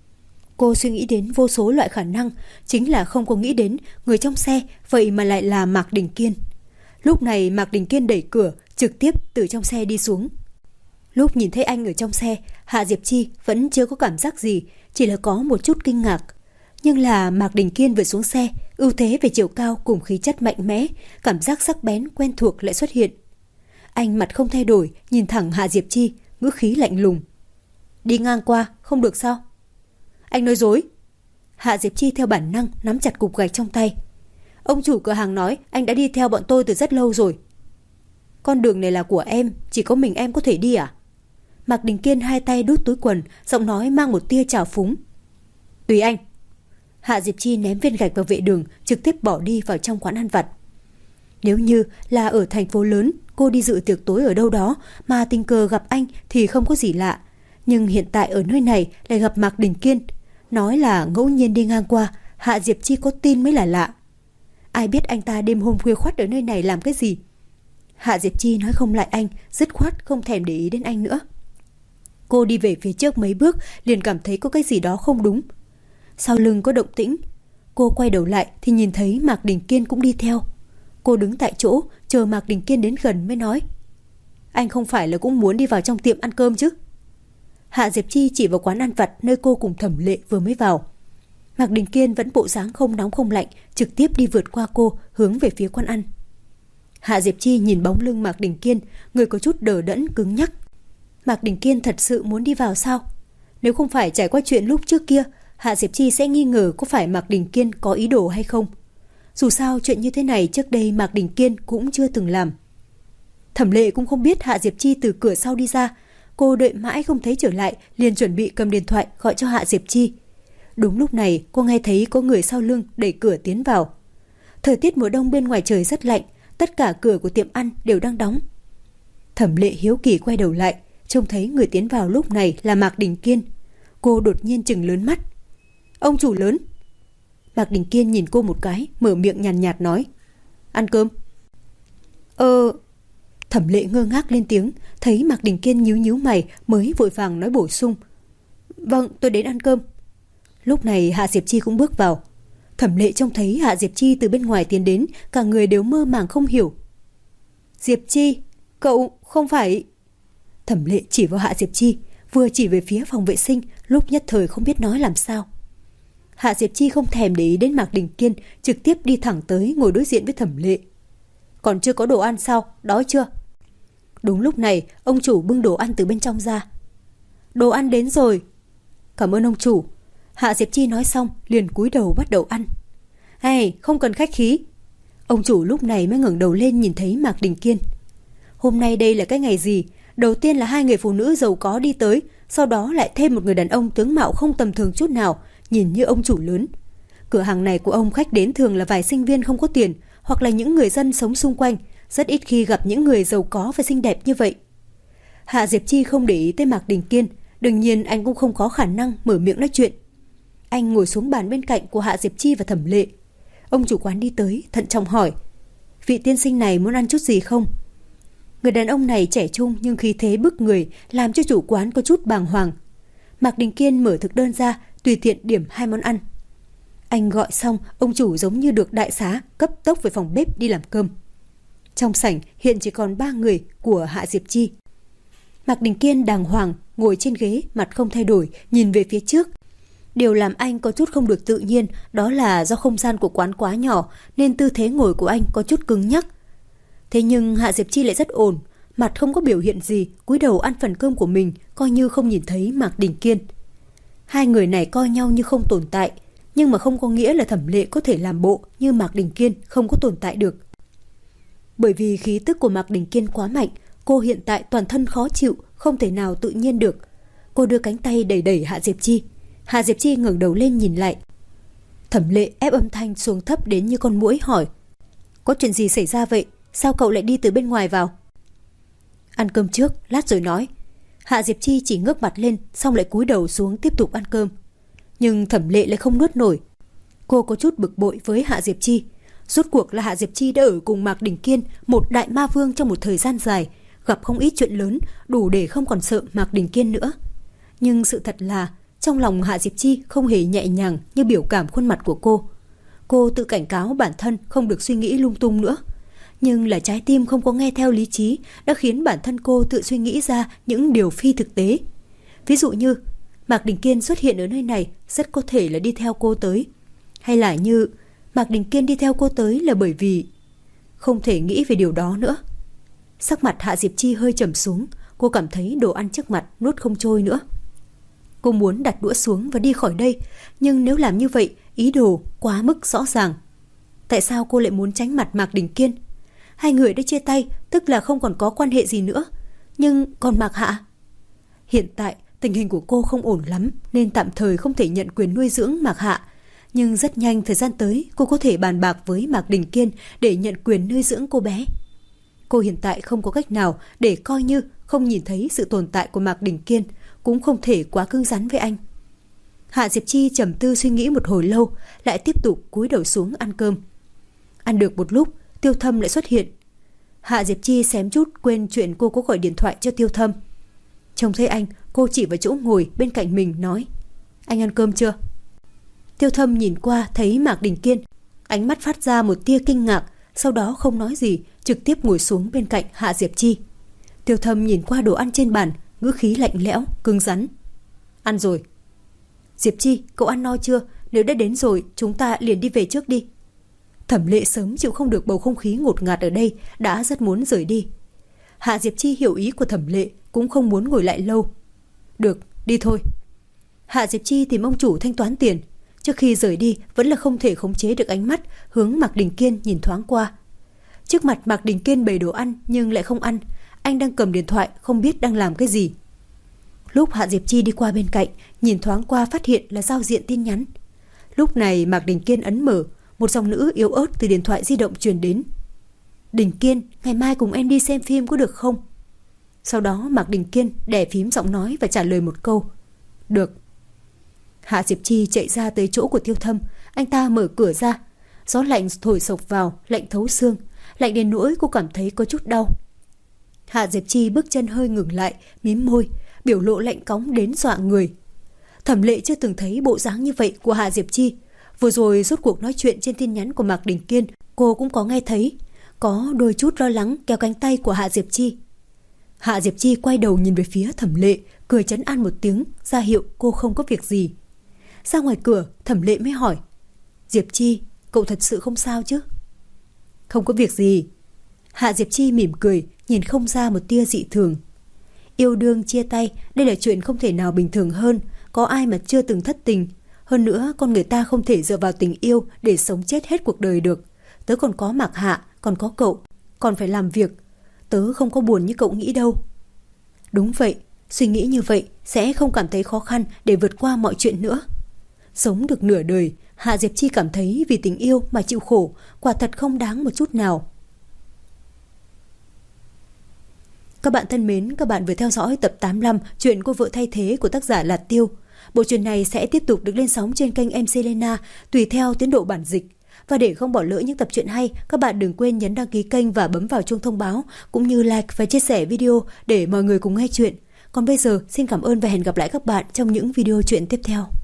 Cô suy nghĩ đến vô số loại khả năng, chính là không có nghĩ đến người trong xe vậy mà lại là Mạc Đình Kiên. Lúc này Mạc Đình Kiên đẩy cửa, trực tiếp từ trong xe đi xuống. Lúc nhìn thấy anh ở trong xe, Hạ Diệp Chi vẫn chưa có cảm giác gì, chỉ là có một chút kinh ngạc. Nhưng là Mạc Đình Kiên vừa xuống xe, ưu thế về chiều cao cùng khí chất mạnh mẽ, cảm giác sắc bén quen thuộc lại xuất hiện. Anh mặt không thay đổi, nhìn thẳng Hạ Diệp Chi, ngữ khí lạnh lùng. Đi ngang qua, không được sao? Anh nói dối. Hạ Diệp Chi theo bản năng nắm chặt cục gạch trong tay. Ông chủ cửa hàng nói anh đã đi theo bọn tôi từ rất lâu rồi. Con đường này là của em, chỉ có mình em có thể đi à? Mạc Đình Kiên hai tay đút túi quần, giọng nói mang một tia trào phúng. Tùy anh. Hạ Diệp Chi ném viên gạch vào vệ đường, trực tiếp bỏ đi vào trong quán ăn vặt. Nếu như là ở thành phố lớn, cô đi dự tiệc tối ở đâu đó mà tình cờ gặp anh thì không có gì lạ. Nhưng hiện tại ở nơi này lại gặp Mạc Đình Kiên. Nói là ngẫu nhiên đi ngang qua, Hạ Diệp Chi có tin mới là lạ. Ai biết anh ta đêm hôm khuya khoắt ở nơi này làm cái gì? Hạ Diệp Chi nói không lại anh, dứt khoát không thèm để ý đến anh nữa. Cô đi về phía trước mấy bước, liền cảm thấy có cái gì đó không đúng. Sau lưng có động tĩnh. Cô quay đầu lại thì nhìn thấy Mạc Đình Kiên cũng đi theo. Cô đứng tại chỗ, chờ Mạc Đình Kiên đến gần mới nói. Anh không phải là cũng muốn đi vào trong tiệm ăn cơm chứ? Hạ Diệp Chi chỉ vào quán ăn vặt nơi cô cùng Thẩm Lệ vừa mới vào. Mạc Đình Kiên vẫn bộ dáng không nóng không lạnh, trực tiếp đi vượt qua cô, hướng về phía quán ăn. Hạ Diệp Chi nhìn bóng lưng Mạc Đình Kiên, người có chút đờ đẫn cứng nhắc. Mạc Đình Kiên thật sự muốn đi vào sao? Nếu không phải trải qua chuyện lúc trước kia, Hạ Diệp Chi sẽ nghi ngờ có phải Mạc Đình Kiên có ý đồ hay không. Dù sao chuyện như thế này trước đây Mạc Đình Kiên cũng chưa từng làm. Thẩm Lệ cũng không biết Hạ Diệp Chi từ cửa sau đi ra. Cô đợi mãi không thấy trở lại, liền chuẩn bị cầm điện thoại gọi cho Hạ Diệp Chi. Đúng lúc này cô nghe thấy có người sau lưng đẩy cửa tiến vào. Thời tiết mùa đông bên ngoài trời rất lạnh, tất cả cửa của tiệm ăn đều đang đóng. Thẩm Lệ hiếu kỳ quay đầu lại, trông thấy người tiến vào lúc này là Mạc Đình Kiên. Cô đột nhiên trừng lớn mắt. Ông chủ lớn. Mạc Đình Kiên nhìn cô một cái, mở miệng nhàn nhạt nói. Ăn cơm. Thẩm Lệ ngơ ngác lên tiếng, thấy Mạc Đình Kiên nhíu nhíu mày mới vội vàng nói bổ sung. Vâng, tôi đến ăn cơm. Lúc này Hạ Diệp Chi cũng bước vào. Thẩm Lệ trông thấy Hạ Diệp Chi từ bên ngoài tiến đến, cả người đều mơ màng không hiểu. Diệp Chi, cậu không phải... Thẩm Lệ chỉ vào Hạ Diệp Chi, vừa chỉ về phía phòng vệ sinh, lúc nhất thời không biết nói làm sao. Hạ Diệp Chi không thèm để ý đến Mạc Đình Kiên, trực tiếp đi thẳng tới ngồi đối diện với Thẩm Lệ. Còn chưa có đồ ăn sao, đói chưa? Đúng lúc này, ông chủ bưng đồ ăn từ bên trong ra. Đồ ăn đến rồi. Cảm ơn ông chủ. Hạ Diệp Chi nói xong, liền cúi đầu bắt đầu ăn. Hey, không cần khách khí. Ông chủ lúc này mới ngẩng đầu lên nhìn thấy Mạc Đình Kiên. Hôm nay đây là cái ngày gì? Đầu tiên là hai người phụ nữ giàu có đi tới, sau đó lại thêm một người đàn ông tướng mạo không tầm thường chút nào, nhìn như ông chủ lớn. Cửa hàng này của ông khách đến thường là vài sinh viên không có tiền, hoặc là những người dân sống xung quanh, rất ít khi gặp những người giàu có và xinh đẹp như vậy. Hạ Diệp Chi không để ý tới Mạc Đình Kiên, đương nhiên anh cũng không có khả năng mở miệng nói chuyện. Anh ngồi xuống bàn bên cạnh của Hạ Diệp Chi và Thẩm Lệ. Ông chủ quán đi tới, thận trọng hỏi. Vị tiên sinh này muốn ăn chút gì không? Người đàn ông này trẻ trung nhưng khí thế bức người, làm cho chủ quán có chút bàng hoàng. Mạc Đình Kiên mở thực đơn ra, tùy tiện điểm 2 món ăn. Anh gọi xong, ông chủ giống như được đại xá, cấp tốc về phòng bếp đi làm cơm. Trong sảnh hiện chỉ còn 3 người của Hạ Diệp Chi. Mạc Đình Kiên đàng hoàng ngồi trên ghế, mặt không thay đổi, nhìn về phía trước. Điều làm anh có chút không được tự nhiên đó là do không gian của quán quá nhỏ nên tư thế ngồi của anh có chút cứng nhắc. Thế nhưng Hạ Diệp Chi lại rất ổn, mặt không có biểu hiện gì, cúi đầu ăn phần cơm của mình, coi như không nhìn thấy Mạc Đình Kiên. Hai người này coi nhau như không tồn tại, nhưng mà không có nghĩa là Thẩm Lệ có thể làm bộ như Mạc Đình Kiên không có tồn tại được. Bởi vì khí tức của Mạc Đình Kiên quá mạnh, cô hiện tại toàn thân khó chịu, không thể nào tự nhiên được. Cô đưa cánh tay đẩy đẩy Hạ Diệp Chi. Hạ Diệp Chi ngẩng đầu lên nhìn lại. Thẩm Lệ ép âm thanh xuống thấp đến như con muỗi hỏi. Có chuyện gì xảy ra vậy? Sao cậu lại đi từ bên ngoài vào? Ăn cơm trước, lát rồi nói. Hạ Diệp Chi chỉ ngước mặt lên, xong lại cúi đầu xuống tiếp tục ăn cơm. Nhưng Thẩm Lệ lại không nuốt nổi. Cô có chút bực bội với Hạ Diệp Chi. Rốt cuộc là Hạ Diệp Chi đã ở cùng Mạc Đình Kiên, một đại ma vương trong một thời gian dài, gặp không ít chuyện lớn, đủ để không còn sợ Mạc Đình Kiên nữa. Nhưng sự thật là trong lòng Hạ Diệp Chi không hề nhẹ nhàng như biểu cảm khuôn mặt của cô. Cô tự cảnh cáo bản thân không được suy nghĩ lung tung nữa. Nhưng là trái tim không có nghe theo lý trí đã khiến bản thân cô tự suy nghĩ ra những điều phi thực tế. Ví dụ như Mạc Đình Kiên xuất hiện ở nơi này rất có thể là đi theo cô tới. Hay là như Mạc Đình Kiên đi theo cô tới là bởi vì... Không thể nghĩ về điều đó nữa. Sắc mặt Hạ Diệp Chi hơi trầm xuống. Cô cảm thấy đồ ăn trước mặt nuốt không trôi nữa. Cô muốn đặt đũa xuống và đi khỏi đây. Nhưng nếu làm như vậy, ý đồ quá mức rõ ràng. Tại sao cô lại muốn tránh mặt Mạc Đình Kiên? Hai người đã chia tay, tức là không còn có quan hệ gì nữa. Nhưng còn Mạc Hạ? Hiện tại tình hình của cô không ổn lắm, nên tạm thời không thể nhận quyền nuôi dưỡng Mạc Hạ. Nhưng rất nhanh thời gian tới, cô có thể bàn bạc với Mạc Đình Kiên để nhận quyền nuôi dưỡng cô bé. Cô hiện tại không có cách nào để coi như không nhìn thấy sự tồn tại của Mạc Đình Kiên, cũng không thể quá cứng rắn với anh. Hạ Diệp Chi trầm tư suy nghĩ một hồi lâu, lại tiếp tục cúi đầu xuống ăn cơm. Ăn được một lúc, Tiêu Thâm lại xuất hiện. Hạ Diệp Chi xém chút quên chuyện cô có gọi điện thoại cho Tiêu Thâm. Trông thấy anh, cô chỉ vào chỗ ngồi bên cạnh mình nói: Anh ăn cơm chưa? Tiêu Thâm nhìn qua thấy Mạc Đình Kiên, ánh mắt phát ra một tia kinh ngạc, sau đó không nói gì, trực tiếp ngồi xuống bên cạnh Hạ Diệp Chi. Tiêu Thâm nhìn qua đồ ăn trên bàn, ngữ khí lạnh lẽo, cứng rắn. Ăn rồi. Diệp Chi, cậu ăn no chưa? Nếu đã đến rồi, chúng ta liền đi về trước đi. Thẩm Lệ sớm chịu không được bầu không khí ngột ngạt ở đây, đã rất muốn rời đi. Hạ Diệp Chi hiểu ý của Thẩm Lệ, cũng không muốn ngồi lại lâu. Được, đi thôi. Hạ Diệp Chi tìm ông chủ thanh toán tiền. Trước khi rời đi, vẫn là không thể khống chế được ánh mắt hướng Mạc Đình Kiên nhìn thoáng qua. Trước mặt Mạc Đình Kiên bày đồ ăn nhưng lại không ăn. Anh đang cầm điện thoại, không biết đang làm cái gì. Lúc Hạ Diệp Chi đi qua bên cạnh, nhìn thoáng qua phát hiện là giao diện tin nhắn. Lúc này Mạc Đình Kiên ấn mở, một dòng nữ yếu ớt từ điện thoại di động truyền đến. Đình Kiên, ngày mai cùng em đi xem phim có được không? Sau đó Mạc Đình Kiên đè phím giọng nói và trả lời một câu: Được. Hạ Diệp Chi chạy ra tới chỗ của Tiêu Thâm. Anh ta mở cửa ra. Gió lạnh thổi sộc vào, lạnh thấu xương. Lạnh đến nỗi cô cảm thấy có chút đau. Hạ Diệp Chi bước chân hơi ngừng lại, mím môi, biểu lộ lạnh cóng đến dọa người. Thẩm Lệ chưa từng thấy bộ dáng như vậy của Hạ Diệp Chi. Vừa rồi rốt cuộc nói chuyện trên tin nhắn của Mạc Đình Kiên, cô cũng có nghe thấy. Có đôi chút lo lắng kéo cánh tay của Hạ Diệp Chi. Hạ Diệp Chi quay đầu nhìn về phía Thẩm Lệ, cười trấn an một tiếng, ra hiệu cô không có việc gì. Ra ngoài cửa, Thẩm Lệ mới hỏi: Diệp Chi, cậu thật sự không sao chứ? Không có việc gì. Hạ Diệp Chi mỉm cười, nhìn không ra một tia dị thường. Yêu đương chia tay, đây là chuyện không thể nào bình thường hơn. Có ai mà chưa từng thất tình. Hơn nữa, con người ta không thể dựa vào tình yêu để sống chết hết cuộc đời được. Tớ còn có Mạc Hạ, còn có cậu, còn phải làm việc. Tớ không có buồn như cậu nghĩ đâu. Đúng vậy, suy nghĩ như vậy sẽ không cảm thấy khó khăn để vượt qua mọi chuyện nữa. Sống được nửa đời, Hạ Diệp Chi cảm thấy vì tình yêu mà chịu khổ quả thật không đáng một chút nào. Các bạn thân mến, các bạn vừa theo dõi tập 85 Chuyện Cô Vợ Thay Thế của tác giả Lạt Tiêu. Bộ truyện này sẽ tiếp tục được lên sóng trên kênh MC Lena tùy theo tiến độ bản dịch. Và để không bỏ lỡ những tập truyện hay, các bạn đừng quên nhấn đăng ký kênh và bấm vào chuông thông báo, cũng như like và chia sẻ video để mọi người cùng nghe chuyện. Còn bây giờ, xin cảm ơn và hẹn gặp lại các bạn trong những video truyện tiếp theo.